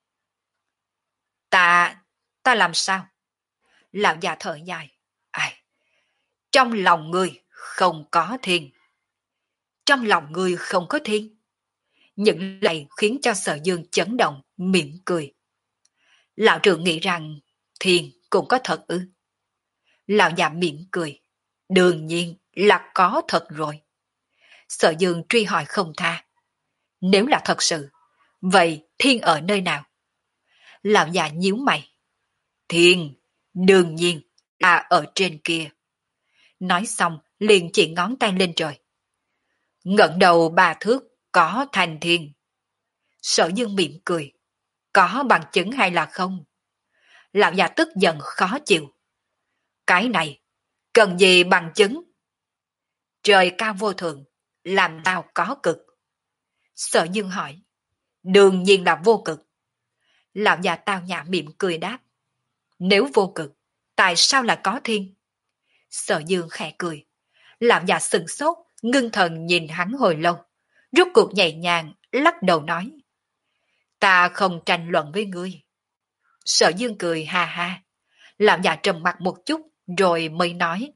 Ta... ta làm sao? Lão già thở dài. Ai? Trong lòng ngươi không có thiên. Trong lòng ngươi không có thiên. Những lời khiến cho Sở Dương chấn động, mỉm cười. Lão trưởng nghĩ rằng thiên cũng có thật ư? Lão già mỉm cười. Đương nhiên là có thật rồi. Sở Dương truy hỏi không tha. Nếu là thật sự, vậy thiên ở nơi nào? Lão già nhíu mày. Thiên, đương nhiên là ở trên kia. Nói xong liền chỉ ngón tay lên trời. Ngẩng đầu ba thước có thành thiên. Sở Dương mỉm cười. Có bằng chứng hay là không? Lão già tức giận khó chịu. Cái này, cần gì bằng chứng? Trời cao vô thượng, làm tao có cực. Sở Dương hỏi. Đương nhiên là vô cực. Lão già tao nhã mỉm cười đáp. Nếu vô cực, tại sao lại có thiên? Sở Dương khẽ cười. Lão già sừng sốt, ngưng thần nhìn hắn hồi lâu. Rốt cuộc nhẹ nhàng, lắc đầu nói. Ta không tranh luận với ngươi. Sở Dương cười ha ha. Lão già trầm mặt một chút, rồi mới nói.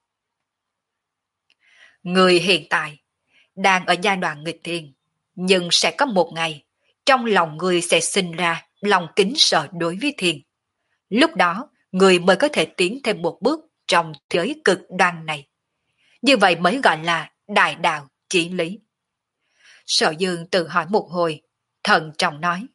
Người hiện tại đang ở giai đoạn nghịch thiên, nhưng sẽ có một ngày, trong lòng người sẽ sinh ra lòng kính sợ đối với thiên. Lúc đó, người mới có thể tiến thêm một bước trong thế giới cực đoan này. Như vậy mới gọi là đại đạo chỉ lý. Sở Dương tự hỏi một hồi, thận trọng nói.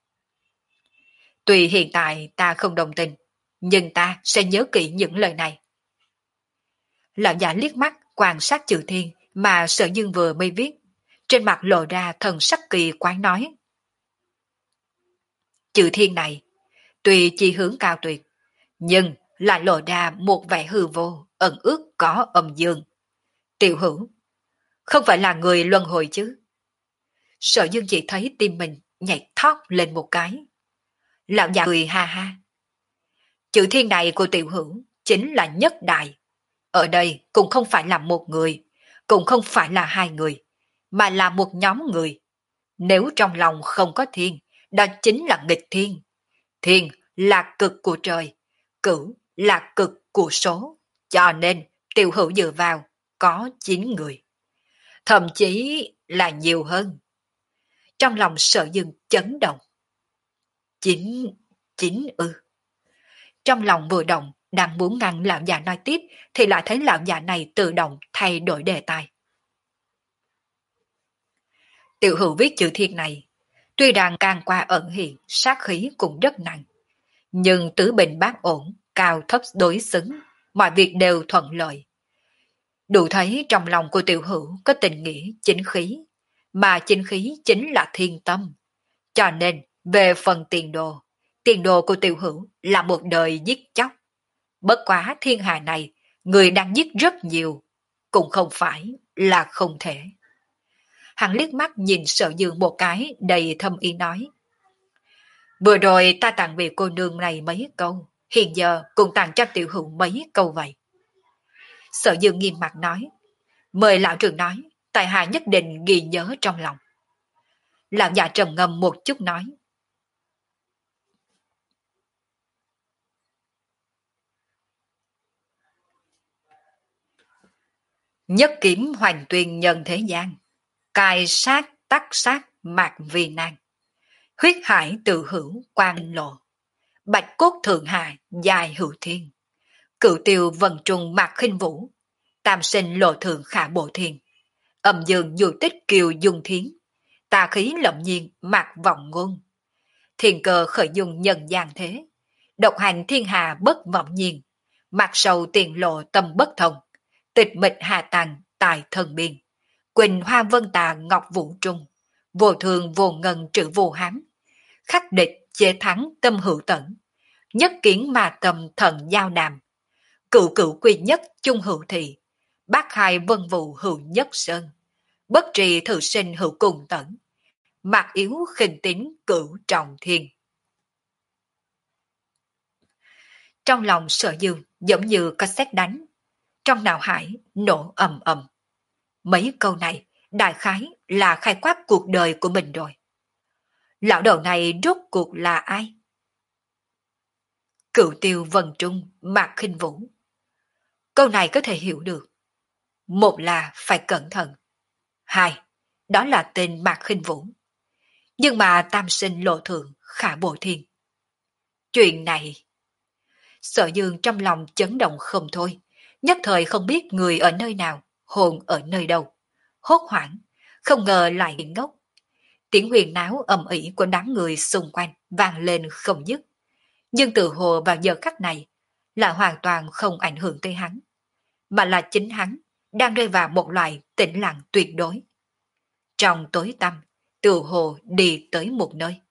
Tuy hiện tại ta không đồng tình, nhưng ta sẽ nhớ kỹ những lời này. Lão già liếc mắt quan sát chữ thiên mà Sở Dương vừa mới viết, trên mặt lộ ra thần sắc kỳ quái nói. Chữ thiên này, tuy chỉ hướng cao tuyệt, nhưng lại lộ ra một vẻ hư vô, ẩn ước có âm dương. Tiểu Hữu, không phải là người luân hồi chứ? Sở Dương chỉ thấy tim mình nhảy thót lên một cái. Lão già cười ha ha. Chữ thiên này của Tiểu Hữu chính là nhất đại. Ở đây cũng không phải là một người, cũng không phải là hai người, mà là một nhóm người. Nếu trong lòng không có thiên, đó chính là nghịch thiên. Thiên là cực của trời, cửu là cực của số. Cho nên Tiểu Hữu dựa vào có chín người. Thậm chí là nhiều hơn. Trong lòng Sở Dương chấn động. Chín, chín ư. Trong lòng vừa động, đang muốn ngăn lão già nói tiếp, thì lại thấy lão già này tự động thay đổi đề tài. Tiểu Hữu viết chữ thiên này, tuy rằng càng qua ẩn hiện, sát khí cũng rất nặng. Nhưng tứ bình bát ổn, cao thấp đối xứng, mọi việc đều thuận lợi. Đủ thấy trong lòng của Tiểu Hữu có tình nghĩa chính khí, mà chính khí chính là thiên tâm. Cho nên, về phần tiền đồ, tiền đồ của Tiểu Hữu là một đời giết chóc. Bất quá thiên hạ này, người đang giết rất nhiều, cũng không phải là không thể. Hắn liếc mắt nhìn Sở Dương một cái đầy thâm ý nói. Vừa rồi ta tặng vị cô nương này mấy câu, hiện giờ cũng tặng cho Tiểu Hữu mấy câu vậy. Sở Dương nghiêm mặt nói. Mời lão trưởng nói, tại hạ nhất định ghi nhớ trong lòng. Lão già trầm ngâm một chút nói. Nhất kiếm hoành tuyên nhân thế gian, cài sát tắc sát mạc vì nan. Huyết hải tự hữu quan lộ, bạch cốt thượng hạ dài hữu thiên. Cửu tiêu vần trùng mạc khinh vũ, tam sinh lộ thượng khả bộ thiên. Âm dương dù tích kiều dung thiến, tà khí lộng nhiên mạc vọng ngôn. Thiên cơ khởi dung nhân gian thế, độc hành thiên hà bất vọng nhiên. Mạc sầu tiền lộ tâm bất thông, tịch mịch hà tàng tài thần biên. Quỳnh hoa vân tà ngọc vũ trung, vô thường vô ngân trữ vô hám. Khắc địch chế thắng tâm hữu tẩn, nhất kiến mà tâm thần giao đàm. Cựu cựu quy nhất chung hữu thị, bác hai vân vụ hữu nhất sơn. Bất trì thử sinh hữu cùng tẩn, mạc yếu khinh tín cửu trọng thiên. Trong lòng Sở Dương giống như có sét đánh, trong não hải nổ ầm ầm. Mấy câu này đại khái là khai quát cuộc đời của mình rồi. Lão đầu này rốt cuộc là ai? Cựu tiêu vần trung mạc khinh vũ. Câu này có thể hiểu được. Một là phải cẩn thận. Hai, đó là tên mạc khinh vũ. Nhưng mà tam sinh lộ thượng khả bộ thiên. Chuyện này... Sở Dương trong lòng chấn động không thôi, nhất thời không biết người ở nơi nào, hồn ở nơi đâu. Hốt hoảng, không ngờ lại hiện ngốc. Tiếng huyền náo ầm ĩ của đám người xung quanh vang lên không dứt. Nhưng từ hồ vào giờ khắc này là hoàn toàn không ảnh hưởng tới hắn, mà là chính hắn đang rơi vào một loại tĩnh lặng tuyệt đối. Trong tối tăm, từ hồ đi tới một nơi.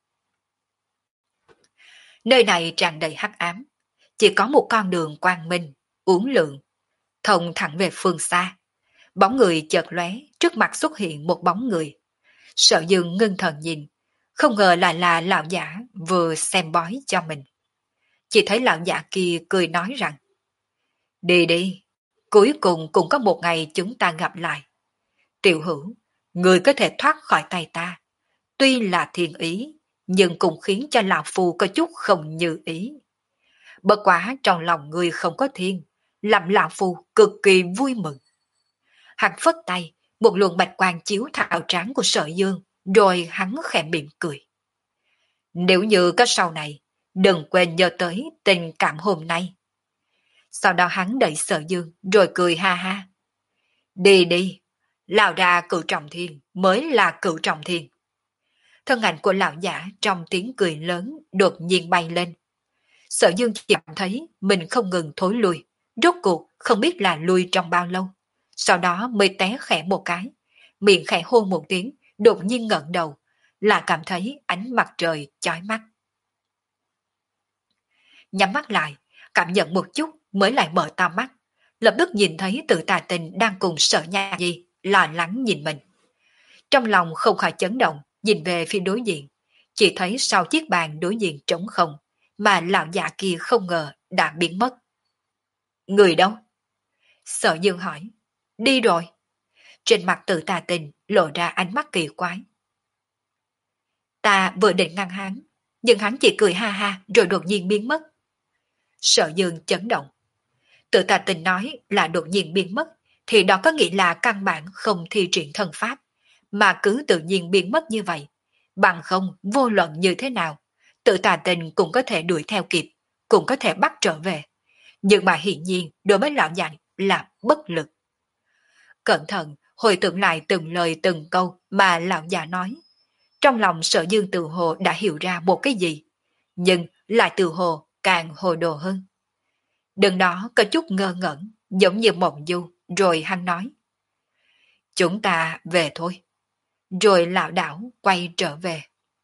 Nơi này tràn đầy hắc ám, chỉ có một con đường quang minh, uốn lượn, thông thẳng về phương xa. Bóng người chợt lóe, trước mặt xuất hiện một bóng người. Sở Dương ngưng thần nhìn, không ngờ lại là lão giả vừa xem bói cho mình. Chỉ thấy lão giả kia cười nói rằng, đi đi, cuối cùng cũng có một ngày chúng ta gặp lại. Tiểu Hữu, người có thể thoát khỏi tay ta, tuy là thiên ý, nhưng cũng khiến cho lão phu có chút không như ý. Bất quá trong lòng người không có thiên, làm lão phu cực kỳ vui mừng. Hắn phất tay, một luồng bạch quang chiếu thảo trán của Sở Dương, rồi hắn khẽ mỉm cười. Nếu như có sau này, đừng quên nhớ tới tình cảm hôm nay. Sau đó hắn đẩy Sở Dương, rồi cười ha ha. Đi đi, lão ra cửu trọng thiên mới là cửu trọng thiên. Thân ảnh của lão giả trong tiếng cười lớn đột nhiên bay lên. Sở Dương chỉ cảm thấy mình không ngừng thối lui, rốt cuộc không biết là lui trong bao lâu. Sau đó mới té khẽ một cái, miệng khẽ hôn một tiếng, đột nhiên ngẩng đầu, là cảm thấy ánh mặt trời chói mắt. Nhắm mắt lại, cảm nhận một chút mới lại mở to mắt, lập tức nhìn thấy Tự Tà Tình đang cùng Sở Nhạc Nhi lo lắng nhìn mình. Trong lòng không khỏi chấn động, nhìn về phía đối diện, chỉ thấy sau chiếc bàn đối diện trống không, mà lão già kia không ngờ đã biến mất. Người đâu? Sở Dương hỏi. Đi rồi. Trên mặt Tự Tà Tình lộ ra ánh mắt kỳ quái. Ta vừa định ngăn hắn, nhưng hắn chỉ cười ha ha rồi đột nhiên biến mất. Sở Dương chấn động. Tự Tà Tình nói là đột nhiên biến mất, thì đó có nghĩa là căn bản không thi triển thần pháp, mà cứ tự nhiên biến mất như vậy. Bằng không, vô luận như thế nào, Tự Tà Tình cũng có thể đuổi theo kịp, cũng có thể bắt trở về. Nhưng mà hiển nhiên đối với lão già là bất lực. Cẩn thận hồi tưởng lại từng lời từng câu mà lão già nói. Trong lòng Sở Dương tự hồ đã hiểu ra một cái gì, nhưng lại tự hồ càng hồ đồ hơn. Đừng đó có chút ngơ ngẩn, giống như mộng du, rồi hắn nói. Chúng ta về thôi. Rồi lão đảo quay trở về.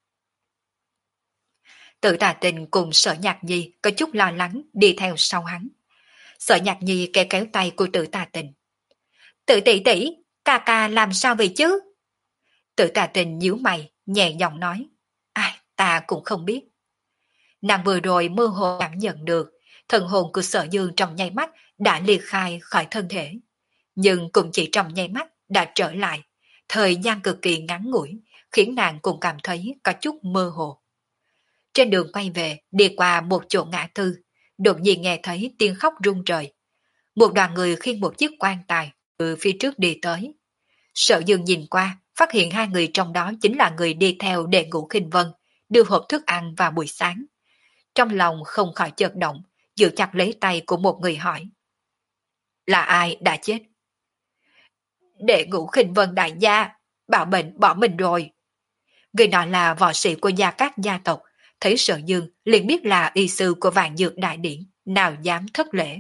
Tự Tà Tình cùng Sở Nhạc Nhi có chút lo lắng đi theo sau hắn. Sở Nhạc Nhi kéo kéo tay của Tự Tà Tình. Tự tỷ tỷ, ca ca làm sao vậy chứ? Tự Tà Tình nhíu mày, nhẹ giọng nói. Ai, ta cũng không biết. Nàng vừa rồi mơ hồ cảm nhận được, thần hồn của Sở Dương trong nháy mắt đã liệt khai khỏi thân thể. Nhưng cũng chỉ trong nháy mắt đã trở lại, thời gian cực kỳ ngắn ngủi, khiến nàng cũng cảm thấy có chút mơ hồ. Trên đường quay về, đi qua một chỗ ngã tư, đột nhiên nghe thấy tiếng khóc rung trời. Một đoàn người khiêng một chiếc quan tài từ phía trước đi tới. Sở Dương nhìn qua, phát hiện hai người trong đó chính là người đi theo Đệ Ngũ Khinh Vân, đưa hộp thức ăn vào buổi sáng. Trong lòng không khỏi chợt động, giữ chặt lấy tay của một người hỏi. Là ai đã chết? Đệ Ngũ Khinh Vân đại gia, bảo bệnh bỏ mình rồi. Người nọ là võ sĩ của Gia Cát gia tộc, thấy Sở Dương liền biết là y sư của Vạn Dược Đại Điển, nào dám thất lễ.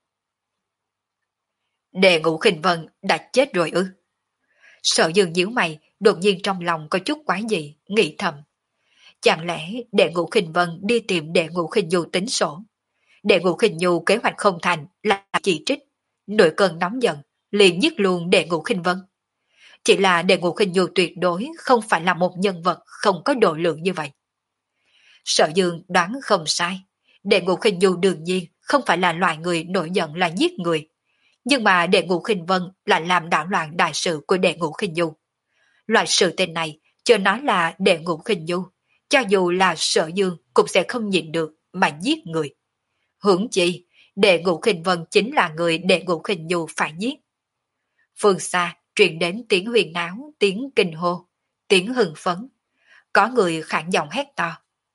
Đệ Ngũ Khinh Vân đã chết rồi ư? Sở Dương nhíu mày, đột nhiên trong lòng có chút quái dị, nghĩ thầm. Chẳng lẽ Đệ Ngũ Khinh Vân đi tìm Đệ Ngũ Khinh Du tính sổ? Đệ Ngũ Khinh Du kế hoạch không thành là chỉ trích, nổi cơn nóng giận, liền giết luôn Đệ Ngũ Khinh Vân. Chỉ là Đệ Ngũ Khinh Du tuyệt đối không phải là một nhân vật không có độ lượng như vậy. Sở Dương đoán không sai, Đệ Ngũ Khinh Du đương nhiên không phải là loại người nổi giận là giết người. Nhưng mà Đệ Ngũ Khinh Vân lại làm đảo loạn đại sự của Đệ Ngũ Khinh Du. Loại sự tên này, chưa nói là Đệ Ngũ Khinh Du, cho dù là Sở Dương cũng sẽ không nhịn được mà giết người. Huống chi, Đệ Ngũ Khinh Vân chính là người Đệ Ngũ Khinh Du phải giết. Phương xa truyền đến tiếng huyền náo, tiếng kinh hô, tiếng hưng phấn. Có người khản giọng hét to.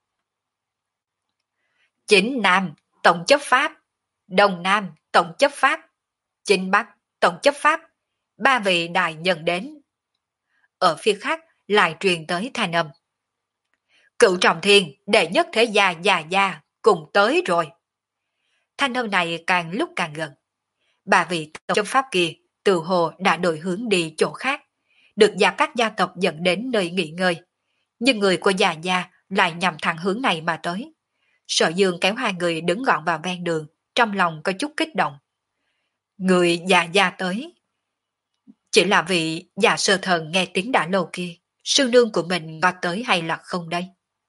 Chính Nam, Tổng chấp pháp. Đông Nam, Tổng chấp pháp. Chính Bắc, Tổng chấp pháp. Ba vị đại nhân đến. Ở phía khác lại truyền tới thanh âm. Cựu Trọng Thiên, đệ nhất thế gia già gia, cùng tới rồi. Thanh âm này càng lúc càng gần. Ba vị tổng chấp pháp kia từ hồ đã đổi hướng đi chỗ khác, được Gia Cát gia tộc dẫn đến nơi nghỉ ngơi. Nhưng người của già gia lại nhằm thẳng hướng này mà tới. Sở Dương kéo hai người đứng gọn vào ven đường, trong lòng có chút kích động. Người già gia tới. Chỉ là vị già sơ thần nghe tiếng đã lâu kia, sư nương của mình có tới hay là không đây?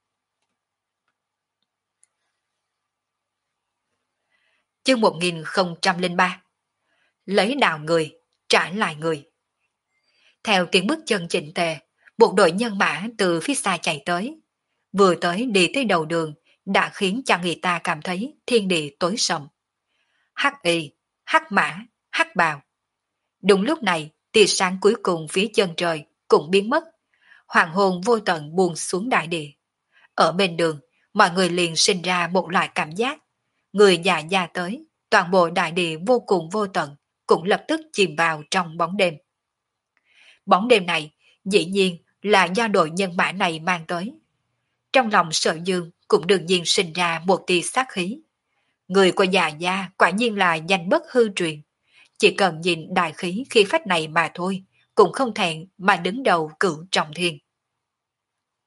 Chương một nghìn không trăm lẻ ba. Lấy đào người, trả lại người. Theo tiếng bước chân chỉnh tề, một đội nhân mã từ phía xa chạy tới. Vừa tới đi tới đầu đường, đã khiến cho người ta cảm thấy thiên địa tối sầm. Hắc y, hắc mã, hắc bào. Đúng lúc này, tia sáng cuối cùng phía chân trời cũng biến mất. Hoàng hôn vô tận buông xuống đại địa. Ở bên đường, mọi người liền sinh ra một loại cảm giác. Người già già tới, toàn bộ đại địa vô cùng vô tận, cũng lập tức chìm vào trong bóng đêm. Bóng đêm này, dĩ nhiên là do đội nhân mã này mang tới. Trong lòng Sở Dương cũng đương nhiên sinh ra một tia sát khí. Người của già gia quả nhiên là danh bất hư truyền. Chỉ cần nhìn đại khí khi phách này mà thôi, cũng không thẹn mà đứng đầu Cửu Trọng Thiên.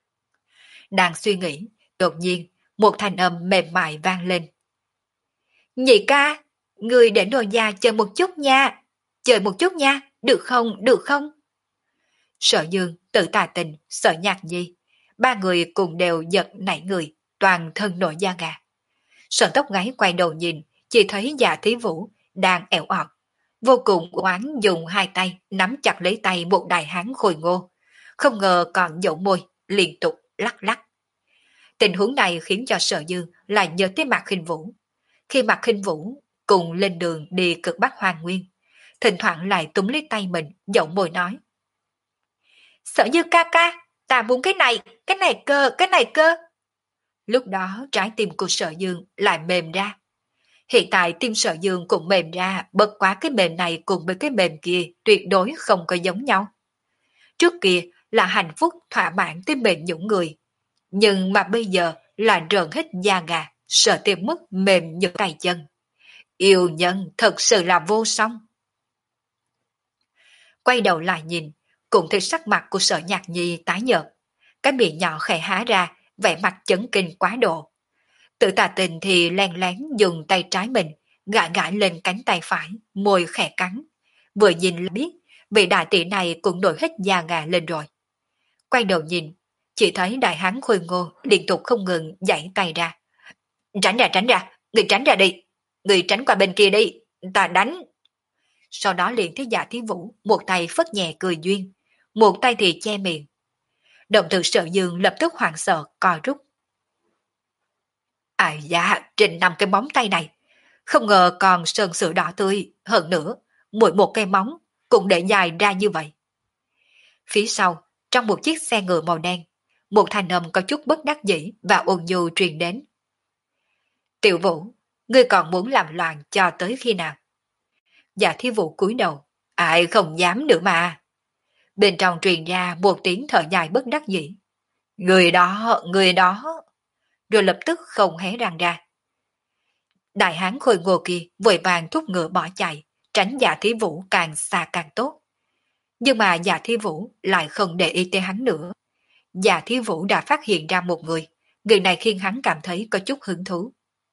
Đang suy nghĩ, đột nhiên, một thanh âm mềm mại vang lên. Nhị ca, người để nồi già chờ một chút nha. Chờ một chút nha, được không, được không? Sở Dương, Tự Tà Tình, Sở Nhạc Nhi, ba người cùng đều giật nảy người, toàn thân nổi da gà. Sở Tóc Gáy quay đầu nhìn, chỉ thấy Dạ Thí Vũ đang ẻo ọt, vô cùng oán dùng hai tay nắm chặt lấy tay một đại hán khôi ngô, không ngờ còn dẫu môi, liên tục lắc lắc. Tình huống này khiến cho Sở Dương lại nhớ tới Mạc Khinh Vũ. Khi Mạc Khinh Vũ cùng lên đường đi cực Bắc Hoàng Nguyên, thỉnh thoảng lại túm lấy tay mình, dẫu môi nói: Sở Dương ca ca, ta muốn cái này, cái này cơ, cái này cơ. Lúc đó trái tim của Sở Dương lại mềm ra. Hiện tại tim Sở Dương cũng mềm ra, bất quá cái mềm này cùng với cái mềm kia tuyệt đối không có giống nhau. Trước kia là hạnh phúc thỏa mãn tim mềm những người, nhưng mà bây giờ là rợn hết da gà, sợ tìm mức mềm như tay chân. Yêu nhân thật sự là vô song. Quay đầu lại nhìn, cũng thấy sắc mặt của Sở Nhạc Nhi tái nhợt, cái miệng nhỏ khẽ há ra, vẻ mặt chấn kinh quá độ. Tự Tà Tình thì len lén dùng tay trái mình gãi gãi lên cánh tay phải, môi khẽ cắn. Vừa nhìn là biết vị đại tỷ này cũng nổi hết da gà lên rồi. Quay đầu nhìn, chỉ thấy đại hán khôi ngô liên tục không ngừng giãy tay ra. Tránh ra, tránh ra, người tránh ra đi, người tránh qua bên kia đi, ta đánh. Sau đó liền thấy Dạ Thí Vũ một tay phất nhẹ cười duyên, một tay thì che miệng. Động từ Sở Dương lập tức hoảng sợ co rút. À dạ, trên năm cái móng tay này, không ngờ còn sơn sữa đỏ tươi, hơn nữa, mỗi một cây móng cũng để dài ra như vậy. Phía sau, trong một chiếc xe ngựa màu đen, một thanh âm có chút bất đắc dĩ và ôn nhu truyền đến. Tiểu Vũ, ngươi còn muốn làm loạn cho tới khi nào? Dạ Thí Vũ cúi đầu, ai không dám nữa mà. Bên trong truyền ra một tiếng thở dài bất đắc dĩ. Người đó, người đó. Rồi lập tức không hé răng ra. Đại hán khôi ngô kia vội vàng thúc ngựa bỏ chạy, tránh Dạ Thí Vũ càng xa càng tốt. Nhưng mà Dạ Thí Vũ lại không để ý tới hắn nữa. Dạ Thí Vũ đã phát hiện ra một người, người này khiến hắn cảm thấy có chút hứng thú.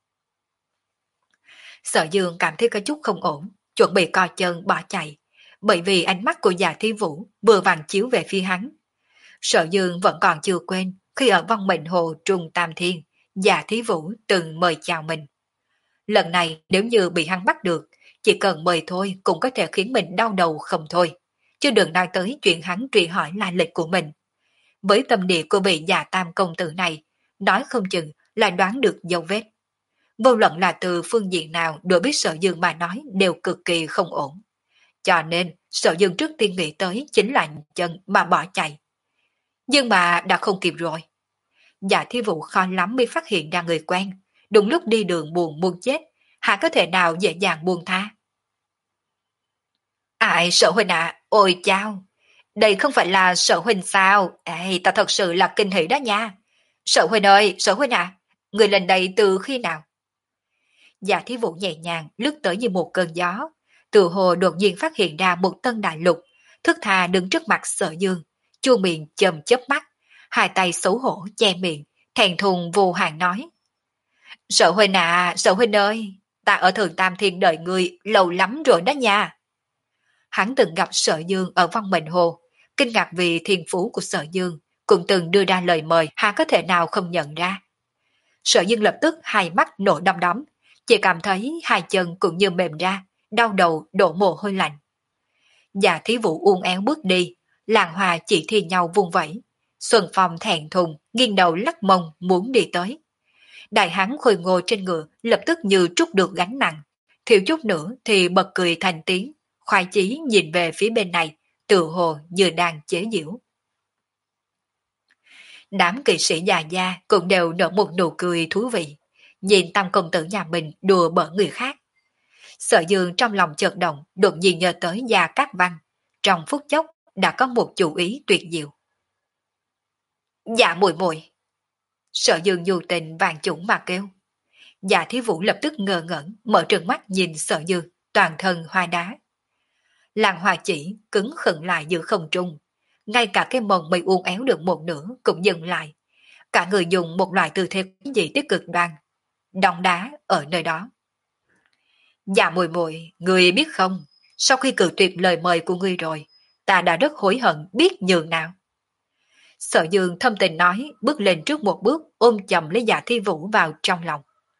Sở Dương cảm thấy có chút không ổn, chuẩn bị co chân bỏ chạy, bởi vì ánh mắt của Dạ Thí Vũ vừa vàng chiếu về phía hắn. Sở Dương vẫn còn chưa quên khi ở Vong Mệnh Hồ Trung Tam Thiên, Dạ Thí Vũ từng mời chào mình. Lần này nếu như bị hắn bắt được, chỉ cần mời thôi cũng có thể khiến mình đau đầu không thôi, chứ đừng nói tới chuyện hắn truy hỏi lai lịch của mình. Với tâm địa của vị Dạ Tam công tử này, nói không chừng là đoán được dấu vết. Vô luận là từ phương diện nào đối với Sở Dương mà nói đều cực kỳ không ổn. Cho nên Sở Dương trước tiên nghĩ tới chính là chân mà bỏ chạy. Nhưng mà đã không kịp rồi. Dạ Thí Vũ khó lắm mới phát hiện ra người quen, đúng lúc đi đường buồn muốn chết, hả có thể nào dễ dàng buông tha. Ai Sở huynh ạ, à, ôi chao, đây không phải là Sở huynh sao? Ê, ta thật sự là kinh hỉ đó nha. Sở huynh ơi, Sở huynh ạ, à, người lên đây từ khi nào? Dạ Thí Vũ nhẹ nhàng lướt tới như một cơn gió, từ hồ đột nhiên phát hiện ra một tân đại lục, thức tha đứng trước mặt Sở Dương, chu miệng chầm chớp mắt, hai tay xấu hổ che miệng, thẹn thùng vô hạn nói. Sở huynh à, Sở huynh ơi, ta ở Thường Tam Thiên đợi người lâu lắm rồi đó nha. Hắn từng gặp Sở Dương ở Văn Mệnh Hồ, kinh ngạc vì thiên phú của Sở Dương, cũng từng đưa ra lời mời, hắn có thể nào không nhận ra. Sở Dương lập tức hai mắt nổi đom đóm, chỉ cảm thấy hai chân cũng như mềm ra, đau đầu đổ mồ hôi lạnh. Dạ Thí Vũ uốn éo bước đi, làng hòa chỉ thi nhau vung vẩy. Xuân Phong thẹn thùng, nghiêng đầu lắc mông muốn đi tới. Đại hán khôi ngô trên ngựa lập tức như trút được gánh nặng, thiếu chút nữa thì bật cười thành tiếng, khoái chí nhìn về phía bên này, tự hồ như đang chế giễu. Đám kỵ sĩ già gia cũng đều nở một nụ cười thú vị, nhìn Tam công tử nhà mình đùa bỡn người khác. Sở Dương trong lòng chợt động, đột nhiên nhớ tới Gia Cát Văn, trong phút chốc đã có một chủ ý tuyệt diệu. Dạ muội muội. Sở Dương dù tình vàng chủng mà kêu. Dạ Thí Vũ lập tức ngơ ngẩn, mở trừng mắt nhìn Sở Dương, toàn thân hoa đá. Làng hoa chỉ cứng khựng lại giữa không trung, ngay cả cái mông mây uốn éo được một nửa cũng dừng lại. Cả người dùng một loại tư thế dị tích cực đoan, đong đá ở nơi đó. Dạ muội muội, người biết không, sau khi cự tuyệt lời mời của ngươi rồi, ta đã rất hối hận biết nhường nào. Sở Dương thâm tình nói, bước lên trước một bước, ôm chầm lấy Dạ Thi Vũ vào trong lòng.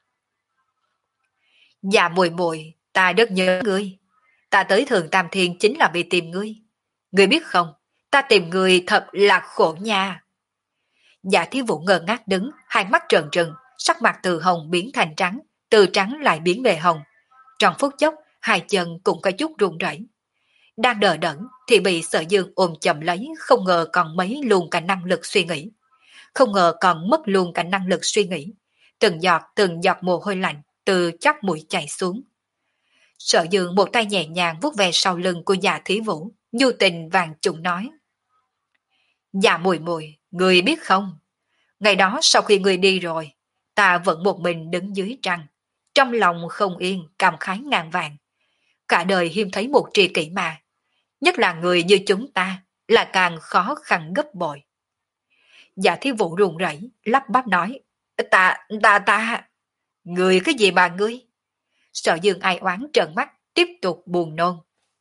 Dạ muội muội, ta rất nhớ ngươi. Ta tới Thường Tam Thiên chính là vì tìm ngươi. Ngươi biết không, ta tìm ngươi thật là khổ nha. Dạ Thi Vũ ngơ ngác đứng, hai mắt trợn trừng, sắc mặt từ hồng biến thành trắng, từ trắng lại biến về hồng. Trong phút chốc, hai chân cũng có chút run rẩy. Đang đờ đẫn thì bị Sở Dương ôm chầm lấy, không ngờ còn mấy luôn cả năng lực suy nghĩ. Không ngờ còn mất luôn cả năng lực suy nghĩ. Từng giọt từng giọt mồ hôi lạnh từ chóp mũi chảy xuống. Sở Dương một tay nhẹ nhàng vuốt về sau lưng của Dạ Thí Vũ, nhu tình vàng trụng nói: Dạ muội muội, người biết không? Ngày đó sau khi người đi rồi, ta vẫn một mình đứng dưới trăng, trong lòng không yên, cảm khái ngàn vàng. Cả đời hiếm thấy một tri kỷ mà, nhất là người như chúng ta, là càng khó khăn gấp bội. Dạ Thí Vũ run rẩy, lắp bắp nói: Ta, ta, ta, người cái gì mà ngươi? Sở Dương ai oán trợn mắt, tiếp tục buồn nôn.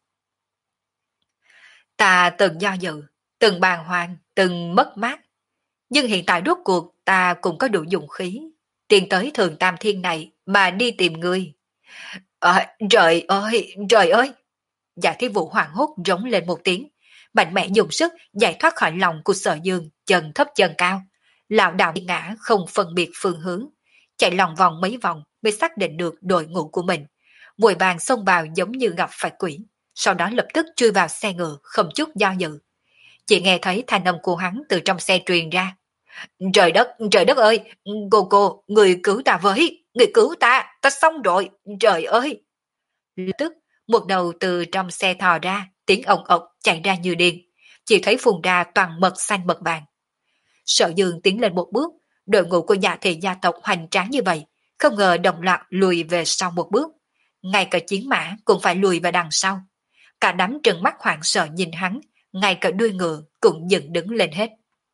Ta từng do dự, từng bàng hoàng, từng mất mát. Nhưng hiện tại rốt cuộc ta cũng có đủ dũng khí. Tiến tới Thường Tam Thiên này mà đi tìm ngươi. À, trời ơi, trời ơi! Dạ Thi Vũ hoảng hốt rống lên một tiếng, mạnh mẽ dùng sức giải thoát khỏi lòng của Sở Dương, chân thấp chân cao, lảo đảo đi ngã không phân biệt phương hướng, chạy lòng vòng mấy vòng mới xác định được đội ngũ của mình, vội vàng xông vào giống như gặp phải quỷ, sau đó lập tức chui vào xe ngựa không chút do dự. Chỉ nghe thấy thanh âm của hắn từ trong xe truyền ra: Trời đất, trời đất ơi, cô cô, người cứu ta với, người cứu ta, ta xong rồi, trời ơi! Lập tức, một đầu từ trong xe thò ra, tiếng ồng ộc chạy ra như điên, chỉ thấy phun ra toàn mật xanh mật vàng. Sở Dương tiến lên một bước, đội ngũ của nhà thị gia tộc hoành tráng như vậy, không ngờ đồng loạt lùi về sau một bước. Ngay cả chiến mã cũng phải lùi về đằng sau. Cả đám trừng mắt hoảng sợ nhìn hắn, ngay cả đuôi ngựa cũng dựng đứng lên hết.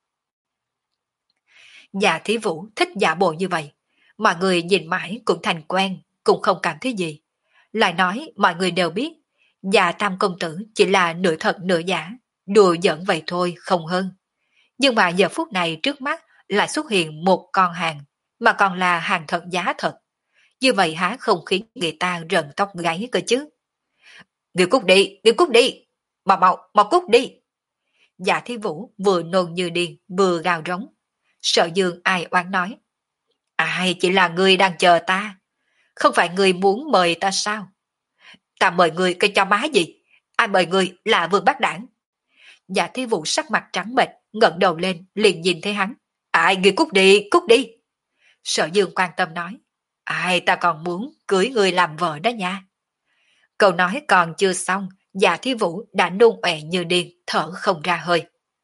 Dạ Thí Vũ thích giả bộ như vậy, mọi người nhìn mãi cũng thành quen, cũng không cảm thấy gì. Lại nói mọi người đều biết, Dạ Tam công tử chỉ là nửa thật nửa giả, đùa giỡn vậy thôi không hơn. Nhưng mà giờ phút này trước mắt lại xuất hiện một con hàng, mà còn là hàng thật giá thật. Như vậy há không khiến người ta rợn tóc gáy cơ chứ. Người cút đi, người cút đi, mau mau, mau cút đi. Dạ Thí Vũ vừa nôn như điên, vừa gào rống. Sở Dương ai oán nói: Ai chỉ là người đang chờ ta, không phải người muốn mời ta sao? Ta mời người cái cho má gì? Ai mời người là Vương Bác Đảng? Dạ Thí Vũ sắc mặt trắng bệch, ngẩng đầu lên liền nhìn thấy hắn. Ai, người cút đi, cút đi. Sở Dương quan tâm nói: Ai, ta còn muốn cưới người làm vợ đó nha. Câu nói còn chưa xong, Dạ Thí Vũ đã nôn ọe như điên, thở không ra hơi.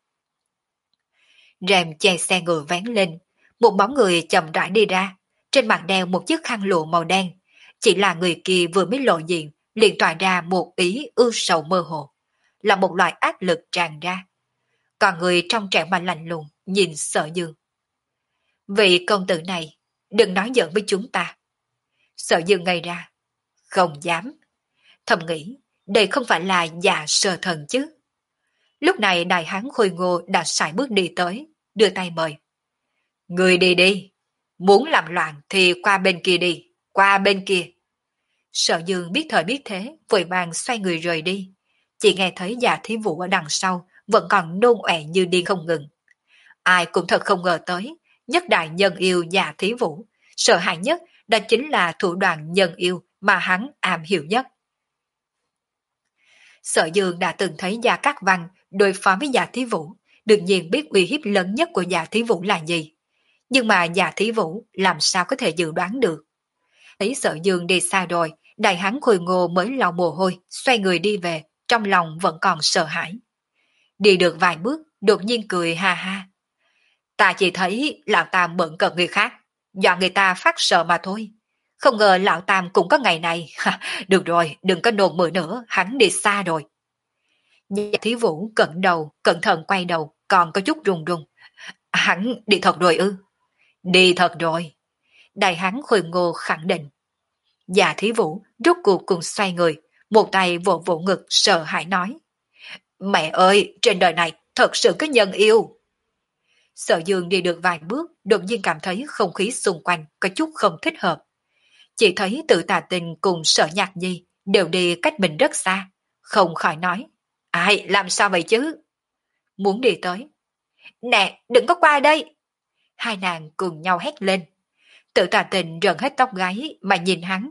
Rèm che xe ngựa vén lên, một bóng người chậm rãi đi ra, trên mặt đeo một chiếc khăn lụa màu đen. Chỉ là người kia vừa mới lộ diện, liền tỏa ra một ý ưu sầu mơ hồ, là một loại áp lực tràn ra. Còn người trong trẻo mà lạnh lùng, nhìn Sở Dương. Vị công tử này, đừng nói giỡn với chúng ta. Sở Dương ngây ra, không dám. Thầm nghĩ, đây không phải là dạ sơ thần chứ. Lúc này đại hán khôi ngô đã sải bước đi tới, đưa tay mời. Người đi đi, muốn làm loạn thì qua bên kia đi, qua bên kia. Sở Dương biết thời biết thế, vội vàng xoay người rời đi. Chỉ nghe thấy Dạ Thí Vũ ở đằng sau, vẫn còn nôn ọe như điên không ngừng. Ai cũng thật không ngờ tới, nhất đại nhân yêu Dạ Thí Vũ, sợ hãi nhất đó chính là thủ đoạn nhân yêu mà hắn am hiểu nhất. Sở Dương đã từng thấy Gia Cát Văn đối phó với Dạ Thí Vũ, đương nhiên biết uy hiếp lớn nhất của Dạ Thí Vũ là gì. Nhưng mà Dạ Thí Vũ làm sao có thể dự đoán được. Thấy Sở Dương đi xa rồi, đại hán khôi ngô mới lau mồ hôi, xoay người đi về, trong lòng vẫn còn sợ hãi. Đi được vài bước, đột nhiên cười ha ha. Ta chỉ thấy lão Tam bận cợt người khác, dọa người ta phát sợ mà thôi. Không ngờ lão Tam cũng có ngày này. Được rồi, đừng có nôn mửa nữa, hắn đi xa rồi. Dạ Thí Vũ cẩn đầu, cẩn thận quay đầu, còn có chút run run. Hắn đi thật rồi ư? Đi thật rồi. Đại hán khôi ngô khẳng định. Dạ Thí Vũ rút cuộc cùng xoay người, một tay vỗ vỗ ngực sợ hãi nói. Mẹ ơi, trên đời này thật sự có nhân yêu. Sở Dương đi được vài bước, đột nhiên cảm thấy không khí xung quanh có chút không thích hợp. Chỉ thấy Tự Tà Tình cùng Sở Nhạc Nhi đều đi cách mình rất xa, không khỏi nói. Ai, làm sao vậy chứ? Muốn đi tới. Nè, đừng có qua đây. Hai nàng cùng nhau hét lên. Tự Tà Tình rợn hết tóc gáy mà nhìn hắn.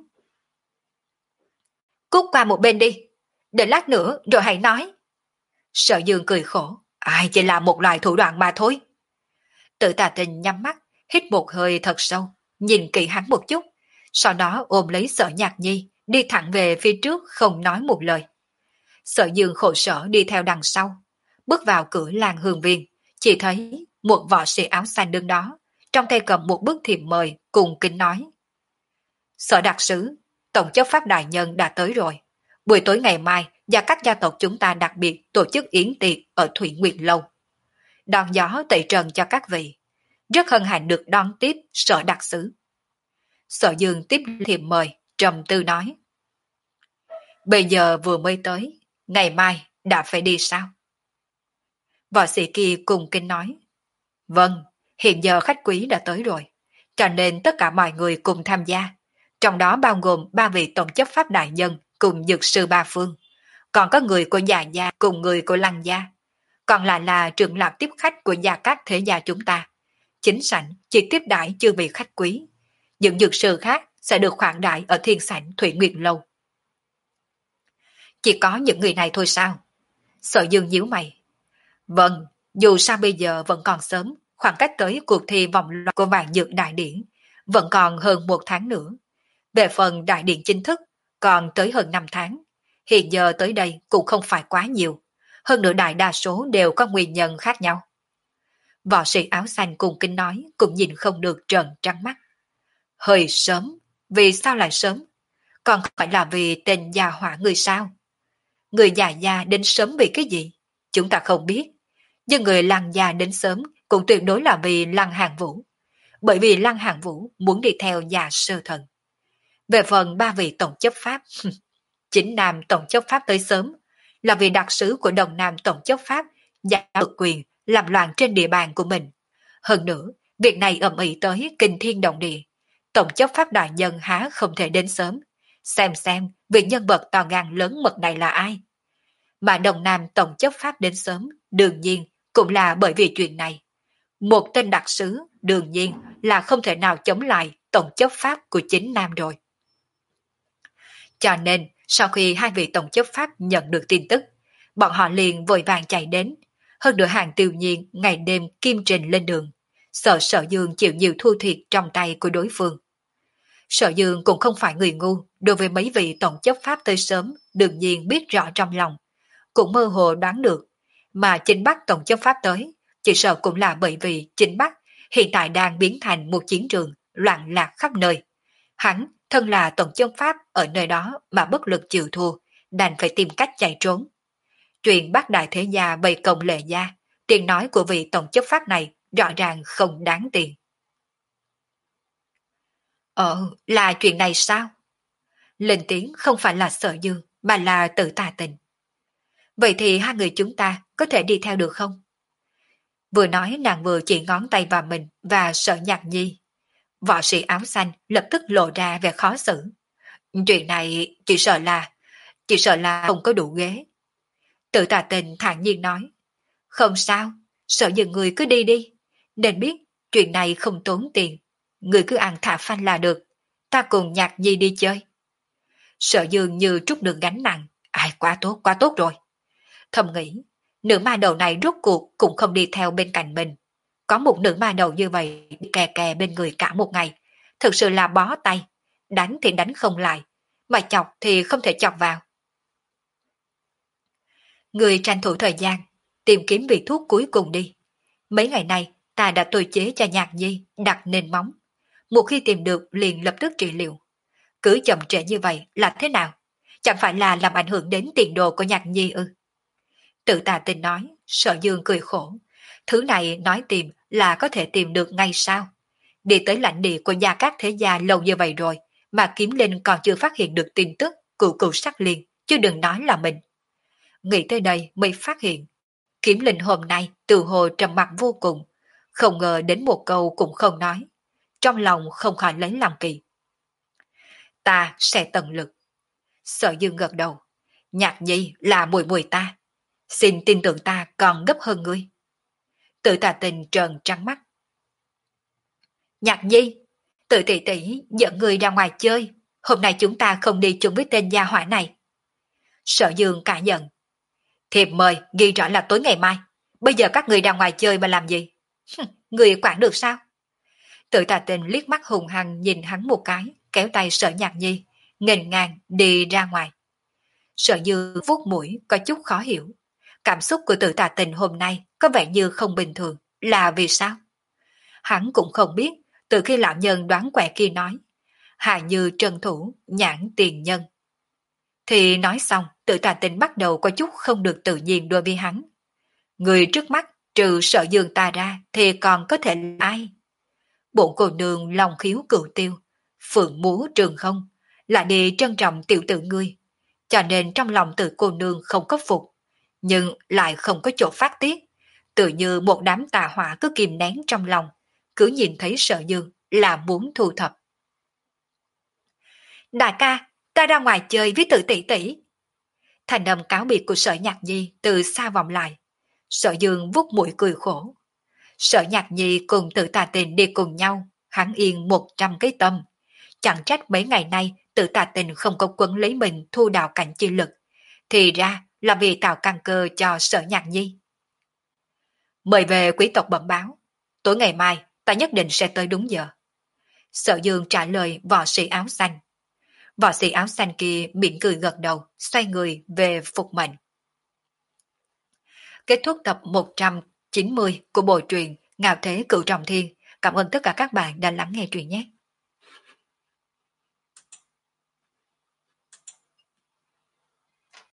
Cút qua một bên đi, để lát nữa rồi hãy nói. Sở Dương cười khổ. Ai, chỉ là một loại thủ đoạn mà thôi. Tự Tà Tình nhắm mắt, hít một hơi thật sâu, nhìn kỹ hắn một chút, sau đó ôm lấy Sở Nhạc Nhi, đi thẳng về phía trước không nói một lời. Sở Dương khổ sở đi theo đằng sau, bước vào cửa làng Hương Viên, chỉ thấy một võ sĩ áo xanh đứng đó, trong tay cầm một bức thiệp mời cùng kính nói. Sở đặc sứ, tổng chấp pháp đại nhân đã tới rồi. Buổi tối ngày mai, và các gia tộc chúng ta đặc biệt tổ chức yến tiệc ở Thủy Nguyệt Lâu. Đón gió tẩy trần cho các vị. Rất hân hạnh được đón tiếp Sở đặc sứ. Sở Dương tiếp thiệp mời, trầm tư nói. Bây giờ vừa mới tới, ngày mai đã phải đi sao? Võ sĩ kia cùng kính nói. Vâng, hiện giờ khách quý đã tới rồi, cho nên tất cả mọi người cùng tham gia, trong đó bao gồm ba vị tổng chấp pháp đại nhân cùng dược sư ba phương, còn có người của Già Gia cùng người của Lăng Gia, còn lại là trưởng lão tiếp khách của Gia Các thế gia chúng ta. Chính sảnh chỉ tiếp đãi chưa vị khách quý, những dược sư khác sẽ được khoản đãi ở thiên sảnh Thủy Nguyệt Lâu. Chỉ có những người này thôi sao? Sở Dương nhíu mày. Vâng, dù sao bây giờ vẫn còn sớm, khoảng cách tới cuộc thi vòng loại của vạn dược đại điển vẫn còn hơn một tháng nữa. Về phần đại điển chính thức còn tới hơn năm tháng. Hiện giờ tới đây cũng không phải quá nhiều. Hơn nữa đại đa số đều có nguyên nhân khác nhau. Võ sĩ áo xanh cùng kính nói cũng nhìn không được trợn trắng mắt. Hơi sớm, vì sao lại sớm? Còn phải là vì tên già hỏa người sao? Người già già đến sớm vì cái gì? Chúng ta không biết. Nhưng người Lăng Gia đến sớm cũng tuyệt đối là vì Lăng Hàng Vũ. Bởi vì Lăng Hàng Vũ muốn đi theo nhà sơ thần. Về phần ba vị tổng chấp pháp, chính Nam tổng chấp pháp tới sớm là vì đặc sứ của Đồng Nam tổng chấp pháp giả được quyền làm loạn trên địa bàn của mình. Hơn nữa, việc này ầm ĩ tới kinh thiên động địa. Tổng chấp pháp đại nhân há không thể đến sớm. Xem xem vị nhân vật to gan lớn mật này là ai. Mà Đồng Nam tổng chấp pháp đến sớm, đương nhiên cũng là bởi vì chuyện này. Một tên đặc sứ đương nhiên là không thể nào chống lại tổng chấp pháp của chính Nam rồi. Cho nên, sau khi hai vị tổng chấp pháp nhận được tin tức, bọn họ liền vội vàng chạy đến. Hơn nữa Hàng Tiêu Nhiên ngày đêm kim trình lên đường, sợ Sở Dương chịu nhiều thua thiệt trong tay của đối phương. Sở Dương cũng không phải người ngu, đối với mấy vị tổng chấp pháp tới sớm, đương nhiên biết rõ trong lòng, cũng mơ hồ đoán được, mà chính Bắc tổng chấp pháp tới, chỉ sợ cũng là bởi vì chính Bắc hiện tại đang biến thành một chiến trường loạn lạc khắp nơi. Hắn, thân là tổng chấp pháp ở nơi đó mà bất lực chịu thua, đành phải tìm cách chạy trốn. Chuyện Bác Đại Thế Gia bày công lệ gia, tiếng nói của vị tổng chấp pháp này rõ ràng không đáng tiền. Ờ, là chuyện này sao? Lên tiếng không phải là Sở Dương, mà là Tự Tà Tình. Vậy thì hai người chúng ta có thể đi theo được không? Vừa nói nàng vừa chỉ ngón tay vào mình và Sở Nhạc Nhi. Võ sĩ áo xanh lập tức lộ ra vẻ khó xử. Chuyện này chỉ sợ là, chỉ sợ là không có đủ ghế. Tự Tà Tình thản nhiên nói. Không sao, Sở Dương người cứ đi đi. Nên biết chuyện này không tốn tiền. Người cứ ăn thả phanh là được. Ta cùng Nhạc Nhi đi chơi. Sở Dương như trút được gánh nặng. Ai, quá tốt, quá tốt rồi. Thầm nghĩ, nữ ma đầu này rốt cuộc cũng không đi theo bên cạnh mình. Có một nữ ma đầu như vậy kè kè bên người cả một ngày, thực sự là bó tay. Đánh thì đánh không lại, mà chọc thì không thể chọc vào. Người tranh thủ thời gian, tìm kiếm vị thuốc cuối cùng đi. Mấy ngày nay, ta đã tôi chế cho Nhạc Nhi đặt nền móng. Một khi tìm được liền lập tức trị liệu. Cứ chậm trễ như vậy là thế nào? Chẳng phải là làm ảnh hưởng đến tiền đồ của Nhạc Nhi ư? Tự Tà Tình nói, Sở Dương cười khổ. Thứ này nói tìm là có thể tìm được ngay sao? Đi tới lãnh địa của Gia Các thế gia lâu như vậy rồi, mà Kiếm Linh còn chưa phát hiện được tin tức cựu cựu sắc liên, chứ đừng nói là mình. Nghĩ tới đây mới phát hiện, Kiếm Linh hôm nay từ hồ trầm mặc vô cùng, không ngờ đến một câu cũng không nói. Trong lòng không khỏi lấy làm kỳ. Ta sẽ tận lực. Sở Dương gật đầu. Nhạc nhi là mùi mùi ta. Xin tin tưởng ta còn gấp hơn ngươi. Tự Tà Tình trợn trắng mắt. Nhạc nhi, tự tỷ tỷ dẫn người ra ngoài chơi. Hôm nay chúng ta không đi chung với tên gia hỏa này. Sở Dương cả giận. Thiệp mời ghi rõ là tối ngày mai. Bây giờ các người ra ngoài chơi mà làm gì? Người quản được sao? Tự Tà Tình liếc mắt hùng hăng nhìn hắn một cái, kéo tay Sở Nhạc Nhi, nghênh ngang đi ra ngoài. Sở Dư vuốt mũi có chút khó hiểu. Cảm xúc của Tự Tà Tình hôm nay có vẻ như không bình thường, là vì sao? Hắn cũng không biết, từ khi lão nhân đoán quẻ kia nói, hạ như trân thủ, nhãn tiền nhân. Thì nói xong, Tự Tà Tình bắt đầu có chút không được tự nhiên đối với hắn. Người trước mắt, trừ Sở Dương ta ra, thì còn có thể là ai? Bổn cô nương lòng khiếu cửu tiêu, phượng múa trường không, là đi trân trọng tiểu tử ngươi, cho nên trong lòng tự cô nương không có phục, nhưng lại không có chỗ phát tiết, tự như một đám tà hỏa cứ kìm nén trong lòng, cứ nhìn thấy Sở Dương là muốn thu thập. Đại ca, ta ra ngoài chơi với Tự tỷ tỷ. Thành âm cáo biệt của Sở Nhạc Nhi từ xa vọng lại. Sở Dương vuốt mũi cười khổ. Sở Nhạc Nhi cùng Tự Tà Tình đi cùng nhau, hắn yên một trăm cái tâm. Chẳng trách mấy ngày nay Tự Tà Tình không có quấn lấy mình thu đào cảnh chi lực. Thì ra là vì tạo căn cơ cho Sở Nhạc Nhi. Mời về quý tộc bẩm báo. Tối ngày mai ta nhất định sẽ tới đúng giờ. Sở Dương trả lời võ sĩ áo xanh. Võ sĩ áo xanh kia mỉm cười gật đầu, xoay người về phục mệnh. Kết thúc tập một trăm chín mươi của bộ truyện Ngạo Thế Cửu Trọng Thiên. Cảm ơn tất cả các bạn đã lắng nghe truyện nhé.